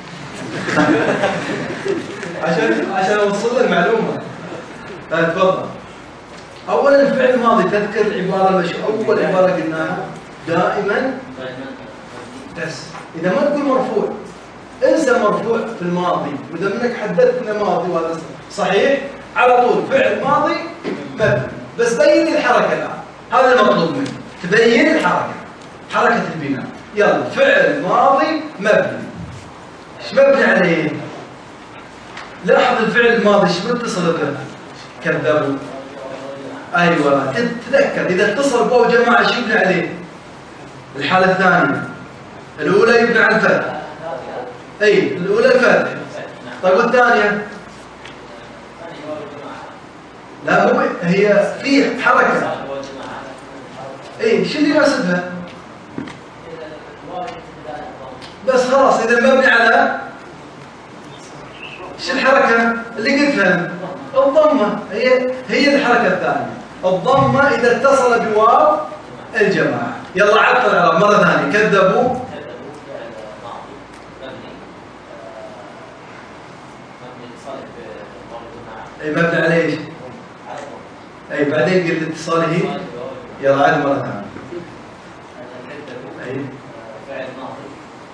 عشان اوصل له المعلومه. تفضل. اولا الفعل الماضي تذكر العباره اول عباره قلناها دائما بس اذا ما تقول مرفوع انسى مرفوع في الماضي، واذا منك حددتنا ماضي وهذا صحيح على طول فعل ماضي مبني. بس بين الحركه الان، هذا المطلوب منك، تبين الحركه، حركه البناء. يلا فعل ماضي مبني. ايش مبني عليه؟ لاحظ الفعل الماضي ايش متصل به؟ كذبوا. ايوه، تتذكر اذا اتصل بواو جماعه ايش يبني عليه؟ الحاله الثانيه. الاولى يبني على الفتح. الاولى الفتح. طيب والثانيه؟ لا، مو هي في حركه. شو اللي يناسبها؟ بس خلاص اذا مبني على ايش الحركه اللي قلتها؟ الضمه. هي الحركه الثانيه، الضمه اذا اتصل بواو الجماعه. يلا عطل العرب مره ثانيه. كذبوا مبني على ايش؟ بعدين قلت اتصاله. يلا عاد مره ثانيه. فعل ماضي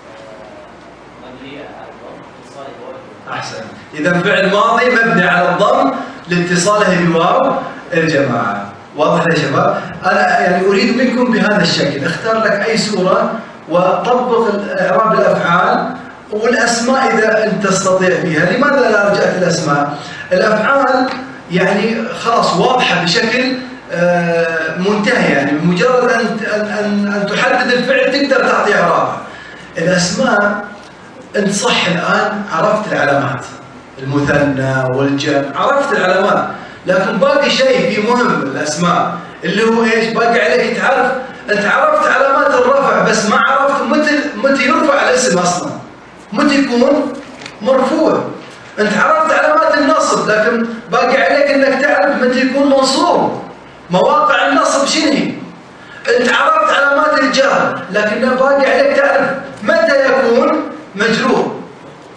مبني على الضم اتصاله بواو. احسن. اذا فعل ماضي مبني على الضم لاتصاله بواو الجماعه. واضح يا شباب؟ انا يعني اريد منكم بهذا الشكل، اختار لك اي سوره وطبق اعراب الافعال والاسماء اذا انت تستطيع فيها. لماذا لا رجعت الاسماء؟ الافعال يعني خلاص واضحه بشكل منتهي، يعني مجرد ان تحدد الفعل تقدر تعطي اعرابها. الاسماء انت صح الان عرفت العلامات، المثنى والجمع عرفت العلامات، لكن باقي شيء في مهم الاسماء اللي هو ايش؟ باقي عليك تعرف. انت عرفت علامات الرفع بس ما عرفت متى يرفع الاسم اصلا، متى يكون مرفوع. انت عرفت علامات النصب لكن باقي عليك انك تعرف متى يكون منصوب، مواقع النصب شنو هي. انت عرفت علامات الجر لكن باقي عليك تعرف متى يكون مجرور.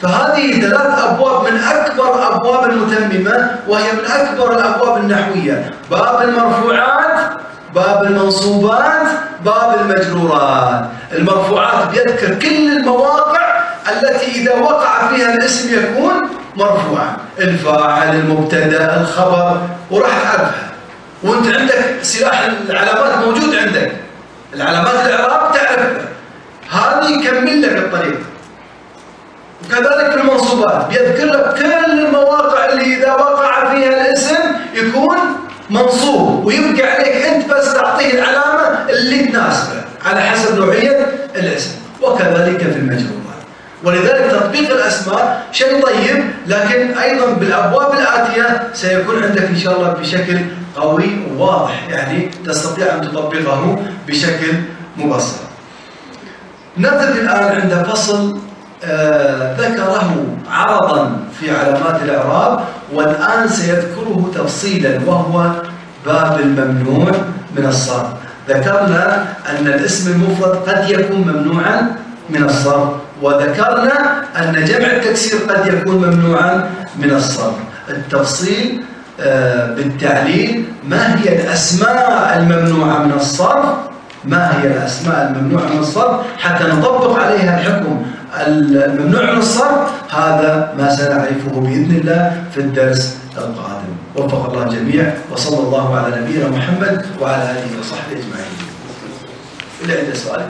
فهذه 3 أبواب من أكبر أبواب المتممة، وهي من أكبر الأبواب النحوية: باب المرفوعات، باب المنصوبات، باب المجرورات. المرفوعات بيذكر كل المواقع التي إذا وقع فيها الاسم يكون مرفوعا: الفاعل، المبتدأ، الخبر، وراح تعرفها. وانت عندك سلاح العلامات موجود عندك، العلامات الإعراب تعرفها، هذه يكمل لك الطريق. وكذلك في المنصوبات بيذكر لك كل المواقع اللي إذا وقع فيها الاسم يكون منصوب، ويبقى عليك أنت بس تعطيه العلامة اللي تناسبه على حسب نوعية الاسم. وكذلك في المجرورات. ولذلك تطبيق الأسماء شيء طيب، لكن أيضا بالأبواب الآتية سيكون عندك إن شاء الله بشكل قوي وواضح، يعني تستطيع أن تطبقه بشكل مبسط. نبدأ الآن عند فصل ذكره عرضا في علامات الإعراب، والآن سيذكره تفصيلا، وهو باب الممنوع من الصرف. ذكرنا أن الاسم المفرد قد يكون ممنوعا من الصرف، وذكرنا أن جمع التكسير قد يكون ممنوعا من الصرف. التفصيل بالتعليل: ما هي الأسماء الممنوعة من الصرف؟ ما هي الأسماء الممنوعة من الصرف حتى نطبق عليها الحكم الممنوع من الصرف؟ هذا ما سنعرفه بإذن الله في الدرس القادم. وفق الله الجميع، وصلى الله على نبينا محمد وعلى آله وصحبه أجمعين. اللي عنده سؤال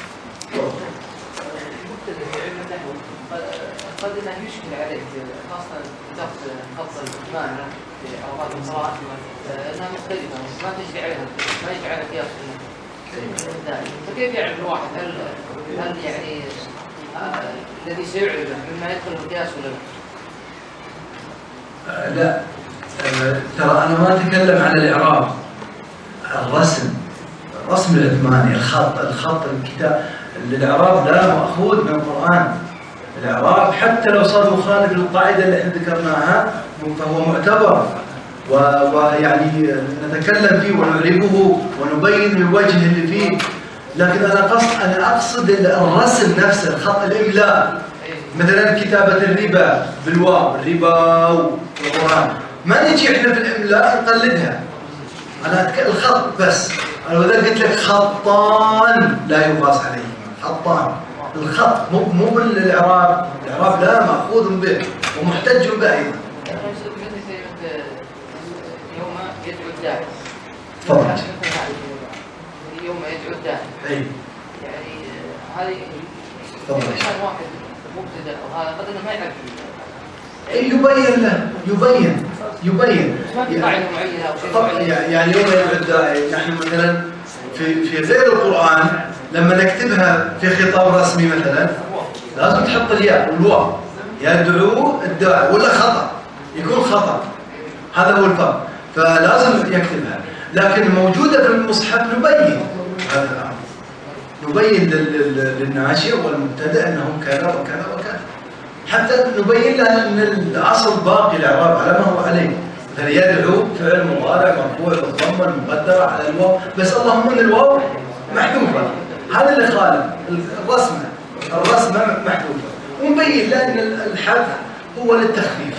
قد انه يشكل عليك، خاصه خط المعنى في عرفات القراءه انها مختلفه، ما تجري عليها، ما يجري على قياس دائما. فكيف يعرف الواحد هل يعني الذي سيعرفه مما يدخل في القياس ولا لا؟ لا، ترى أنا ما أتكلم عن الإعراب، الرسم العثماني، الخط الكتاب. الإعراب لا مأخوذ من القرآن. الإعراب حتى لو صار مخالف للقاعدة اللي احنا ذكرناها فهو معتبر، ويعني نتكلم فيه ونعربه ونبين الوجه اللي فيه. لكن أنا أقصد الرسم نفسه، الخط، الإملاء. مثلا كتابة الربا بالواو، الربا والقرآن، ما نجي احنا في الإملاء نقلدها. أنا الخط بس. أنا وذلك قلت لك خطان لا يقاس عليه، خطان. الخط مو بالإعراب. الإعراب لا مأخوذ به ومحتج به أيضا. يوم يدعو الداعي. تفضل. يوم يدعو الداعي. أي. يعني هذه كان واحد مبتدأ وهذا قد انه ما يعرف. يبين له، يبين. يعني يوم يدعو الداعي، نحن مثلا في غير القرآن لما نكتبها في خطاب رسمي مثلا لازم تحط الياء والواو، يدعو الداعي، ولا خطأ يكون خطأ. هذا هو الفرق، فلازم يكتبها. لكن موجودة في المصحف نبين هذا الأمر، نبين للناشئ والمبتدئ أنه كذا وكذا وكذا، حتى نبين له أن الأصل باقي الإعراب على ما هو عليه. مثلا يدعو فعل مضارع مرفوع بالضمة المقدرة على الواو، بس اللهم أن الواو محذوفة. هذا اللي خالف الرسمة محذوفة، ونبين له أن الحذف هو للتخفيف.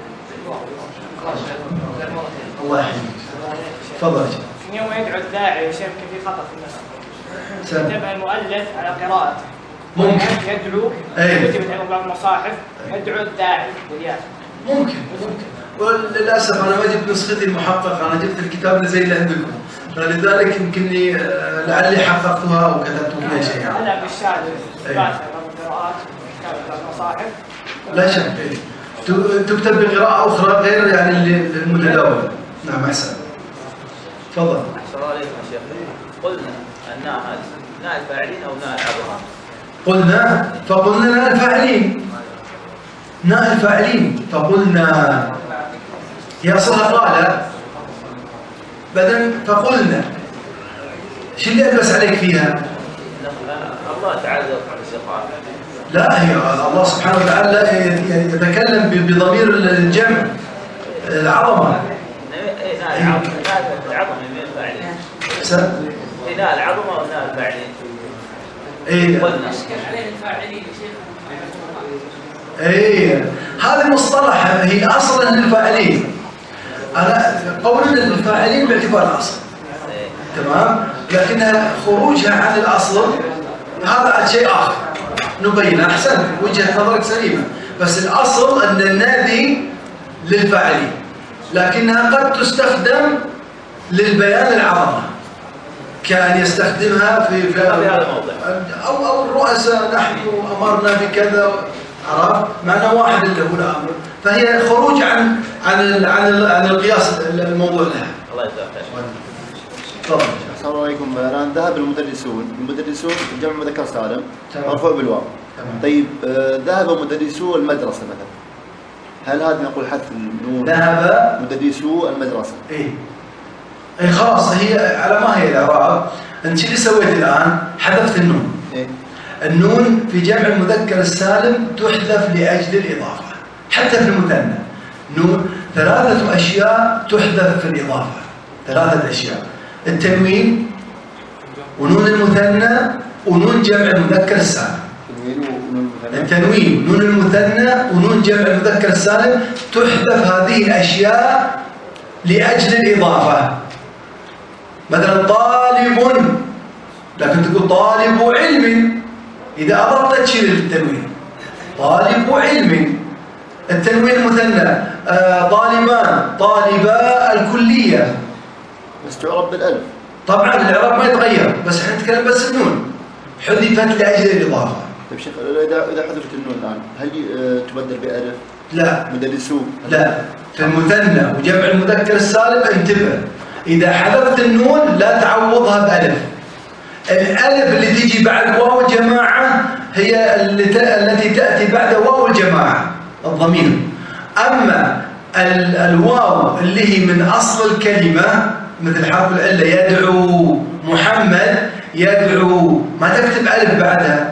الله يحييك. تفضل. يوم يدعو الداعي يشبك في خطأ في النسخ. يتبع المؤلف على قراءته. ممكن يدعو. كتبت أيضا بعض المصاحف يدعو الداعي بالياء. ممكن. وللأسف أنا ما جبت نسختي المحققة، أنا جبت الكتاب اللي زي اللي عندكم، فلذلك يمكنني لعلي حققتها أو كتبت فيها شيء. هلا بالشاذ بعض القراءات كتابة المصاحف. لا شك. تكتب بقراءة أخرى غير يعني المتداول. نعم أحسن. تفضل. أحسن عليكم يا شيخ. قلنا الناء ناء الفاعلين أو ناء العظمة؟ قلنا فقلنا ناء الفاعلين. ناء الفاعلين فقلنا هي أصلها قال بدل فقلنا. شو اللي ألبس عليك فيها؟ الله تعالى يرفع الاستقامة. لا، هي الله سبحانه وتعالى يتكلم بضمير الجمع العظمة. العظمة من الفاعلين. ناء العظمة وناء الفاعلين. إيه. أشكل عليه الفاعلين يا شيخ. ايه هذا مصطلح هي الاصل ان الفاعلين. انا قولنا الفاعلين باعتبار الاصل تمام، لكنها خروجها عن الاصل هذا شيء اخر نبين. احسن، وجهه نظرك سليمه، بس الاصل ان النادي للفاعلين، لكنها قد تستخدم للبيان العظمه، كان يستخدمها في او الرؤساء نحن امرنا بكذا، عرفت؟ معنى واحد اللي هو الامر، فهي خروج عن القياس الموضوع لها. الله يجزاك خير. تفضل. السلام عليكم. الان ذهب المدرسون جمع مذكر سالم مرفوع بالواو. طيب ذهب مدرسو المدرسه مثلا، هل هذا نقول حذف النون؟ ذهب مدرسو المدرسه. اي خلاص، هي على ما هي الاعراب. انت اللي سويت الان حذفت النون. النون في جمع المذكر السالم تحذف لاجل الاضافه، حتى في المثنى نون 3 أشياء تحذف في الاضافه، 3 أشياء: التنوين ونون المثنى ونون جمع المذكر السالم. التنوين، نون المثنى ونون جمع المذكر السالم تحذف هذه الاشياء لاجل الاضافه. مثلا طالب، لكن تقول طالب علم، إذا أضفت تشيل التنوين. طالب علم. التنوين المثنى طالبان، طالبا الكلية، بس تعرب بالألف. طبعا الإعراب ما يتغير، بس احنا نتكلم بس النون حذفت لأجل الإضافة. طيب شيخ، إذا حذفت النون الآن هل تبدل بألف؟ لا. مدرسو؟ لا، في المثنى وجمع المذكر السالم انتبه، إذا حذفت النون لا تعوضها بألف. الألف اللي تيجي بعد واو الجماعة هي التي تأتي بعد واو الجماعة الضمير. أما الواو اللي هي من أصل الكلمة مثل حرف العلة، يدعو محمد، يدعو، ما تكتب ألف بعدها.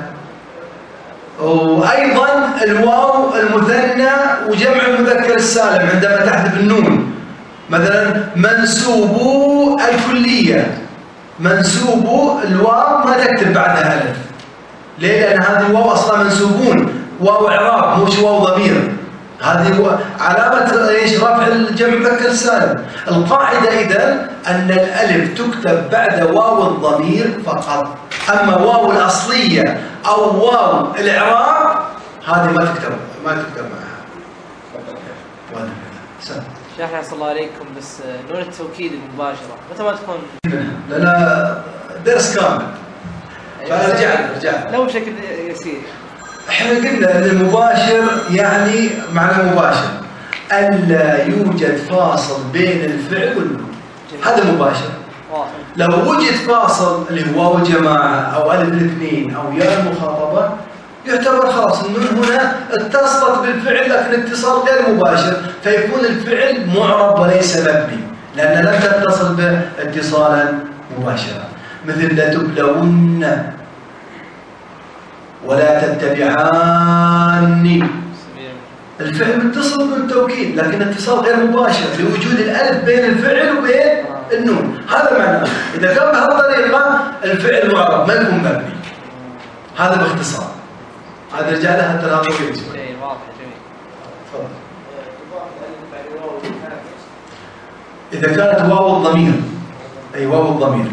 وأيضا الواو المثنى وجمع المذكر السالم عندما تحذف النون، مثلا منسوب الكلية، منسوب الواو ما تكتب بعدها ألف. ليه؟ لأن هذه الواو أصلا منسوبون، واو إعراب مش واو ضمير. هذه علامة ايش؟ رفع الجمع المذكر السالم. القاعدة إذن أن الألف تكتب بعد واو الضمير فقط، أما واو الأصلية أو واو الإعراب هذه ما تكتب معها. شيخ أحسن الله عليكم، بس نون التوكيد المباشرة متى ما تكون؟ لنا درس كامل، فرجع لو بشكل يسير. احنا قلنا ان المباشر يعني معنى مباشر الا يوجد فاصل بين الفعل والنون، هذا مباشر. لو وجد فاصل اللي هو واو الجماعه او الف الاثنين او ياء المخاطبه يعتبر خلاص النون هنا اتصلت بالفعل، لكن اتصال غير مباشر، فيكون الفعل معرب وليس مبني، لان لم تتصل به اتصالا مباشرا. مثل لتبلون ولا تتبعاني، الفعل متصل بالتوكيد لكن اتصال غير مباشر لوجود الالف بين الفعل وبين النون، هذا معناه. اذا كان بهالطريقه الفعل معرب ما يكون مبني، هذا باختصار. هذا رجع لها التناقض شوي. واضح، جميل. تفضل. اذا كانت واو الضمير، اي واو الضمير،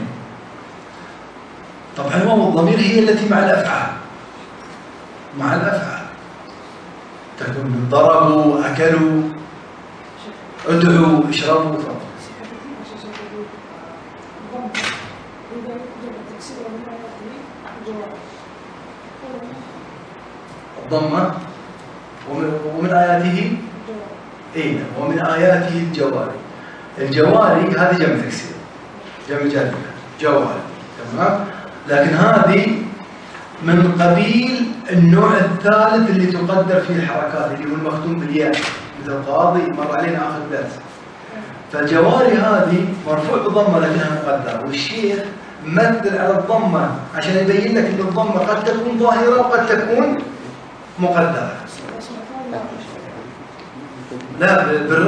طبعا واو الضمير هي التي مع الافعال، مع الافعال تكون ضربوا، اكلوا، ادعوا، اشربوا. الضمه ومن اياته ومن اياته الجواري. الجواري هذه جمع تكسير، جمع جاذبه، جواري، تمام. لكن هذه من قبيل النوع الثالث اللي تقدر فيه الحركات، اللي هو المختوم بالياء، مثل قاضي مر علينا اخر درس. فالجواري هذه مرفوع بضمه لكنها مقدره، والشيخ مثل على الضمه عشان يبين لك ان الضمه قد تكون ظاهره وقد تكون مقدره. لا،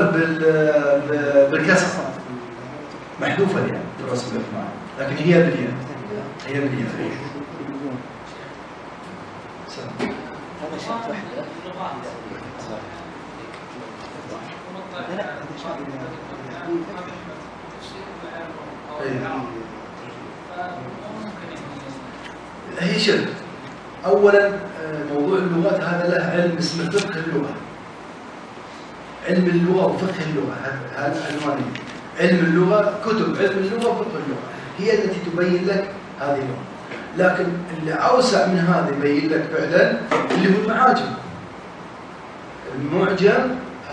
بالكسر محذوفه الياء بالرسم الإجماعي، لكن هي بالياء، هي بالياء. هي شوف، اولا موضوع اللغات هذا له علم اسمه فقه اللغه. علم اللغه وفقه اللغه هذا عنوانين. علم اللغه، كتب علم اللغه وفقه اللغه هي التي تبين لك هذه اللغه. لكن اللي اوسع من هذا يبين لك فعلا اللي هو المعاجم. المعجم،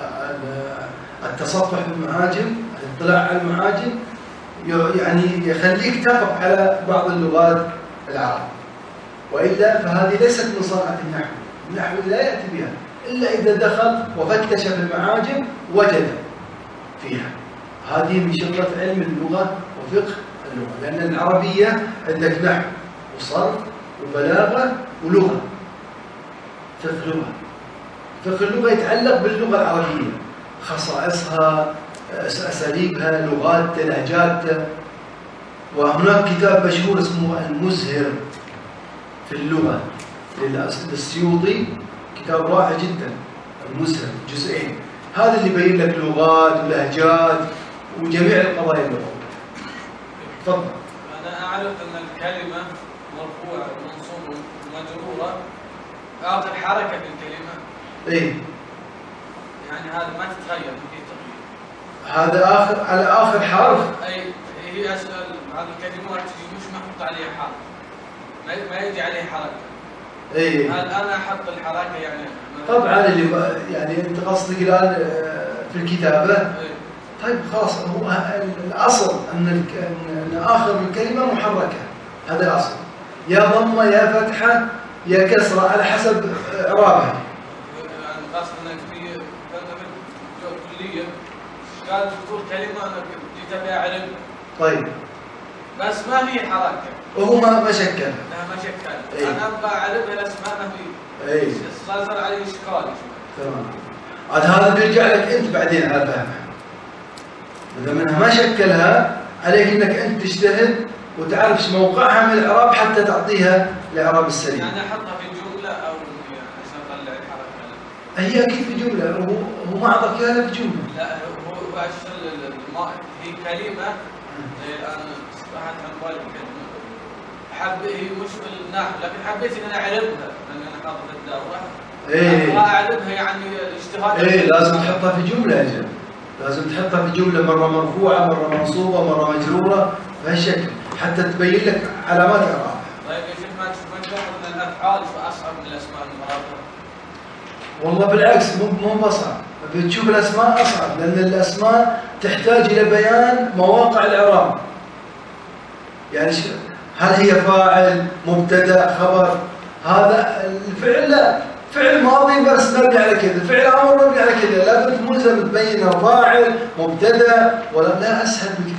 التصفح بالمعاجم، الاطلاع على المعاجم، يعني يخليك تقف على بعض اللغات العرب. وإلا فهذه ليست من صنعة النحو. النحو لا يأتي بها إلا إذا دخل وفتش في المعاجم وجد فيها. هذه من شغلة علم اللغة وفقه اللغة، لأن العربية عندك نحو وصرف وبلاغة ولغة. فقه لغة، فقه اللغة يتعلق باللغة العربية، خصائصها، أساليبها، لغاتها، لهجاتها. وهناك كتاب مشهور اسمه المزهر في اللغة للسيوطي، كتاب رائع جدا، المزهر، جزئين. هذا اللي يبين لك لغات ولهجات وجميع القضايا اللغوية. تفضل. أنا أعرف أن الكلمة مرفوعة ومنصوبة ومجرورة آخر حركة في الكلمة. إيه. يعني هذا ما تتغير، ما فيه تغيير. هذا آخر، على آخر حرف. أي هي أسأل هذه الكلمات مش محطوط عليها حرف. ما يجي عليه حركة. إيه. هل أنا أحط الحركة يعني؟ طبعا اللي يعني أنت قصدك الآن في الكتابة. إيه. طيب خلاص، هو الأصل أن آخر الكلمة محركة، هذا الأصل. يا ضمة يا فتحة يا كسرة على حسب إعرابها. يعني قصد أنك في كلية قال دكتور كلمة أنا جيت أبي أعلم. طيب. بس ما في حركة. وهو ما شكل. لا ما شكل. إيه؟ أنا أبغى أعلمها الأسماء ما في. إيه. صار عليه إشكال. تمام. عاد هذا بيرجع لك أنت بعدين على فهمها. إذا منها ما شكلها عليك أنك أنت تجتهد وتعرف ايش موقعها من الإعراب حتى تعطيها الإعراب السليم. يعني أحطها في جملة أو عشان أطلع الحركة؟ هي أكيد في جملة، هو ما أعطاك إياها في جملة. لا هو عشان هي كلمة زي الآن أصبحت عن بالي كلمة هي مش بالنحو، لكن حبيت إن أنا أعربها لأن أنا حاطط الدورة. إيه. أبغى أعربها يعني الاجتهاد. إيه لازم تحطها في جملة يا جماعة. لازم تحطها في جملة، مرة مرفوعة، مرة منصوبة، مرة مجرورة، بهالشكل حتى تبين لك علامات إعراب. طيب يا شيخ ما تشوف أن الأفعال أصعب من الأسماء المرادة؟ والله بالعكس، مو أصعب، بتشوف الأسماء أصعب لأن الأسماء تحتاج إلى بيان مواقع الإعراب. يعني هل هي فاعل، مبتدأ، خبر؟ هذا الفعل لا، فعل ماضي بس مبني على كذا، فعل امر مبني على كذا، لابد ملزم تبين فاعل، مبتدا، ولا لا اسهل من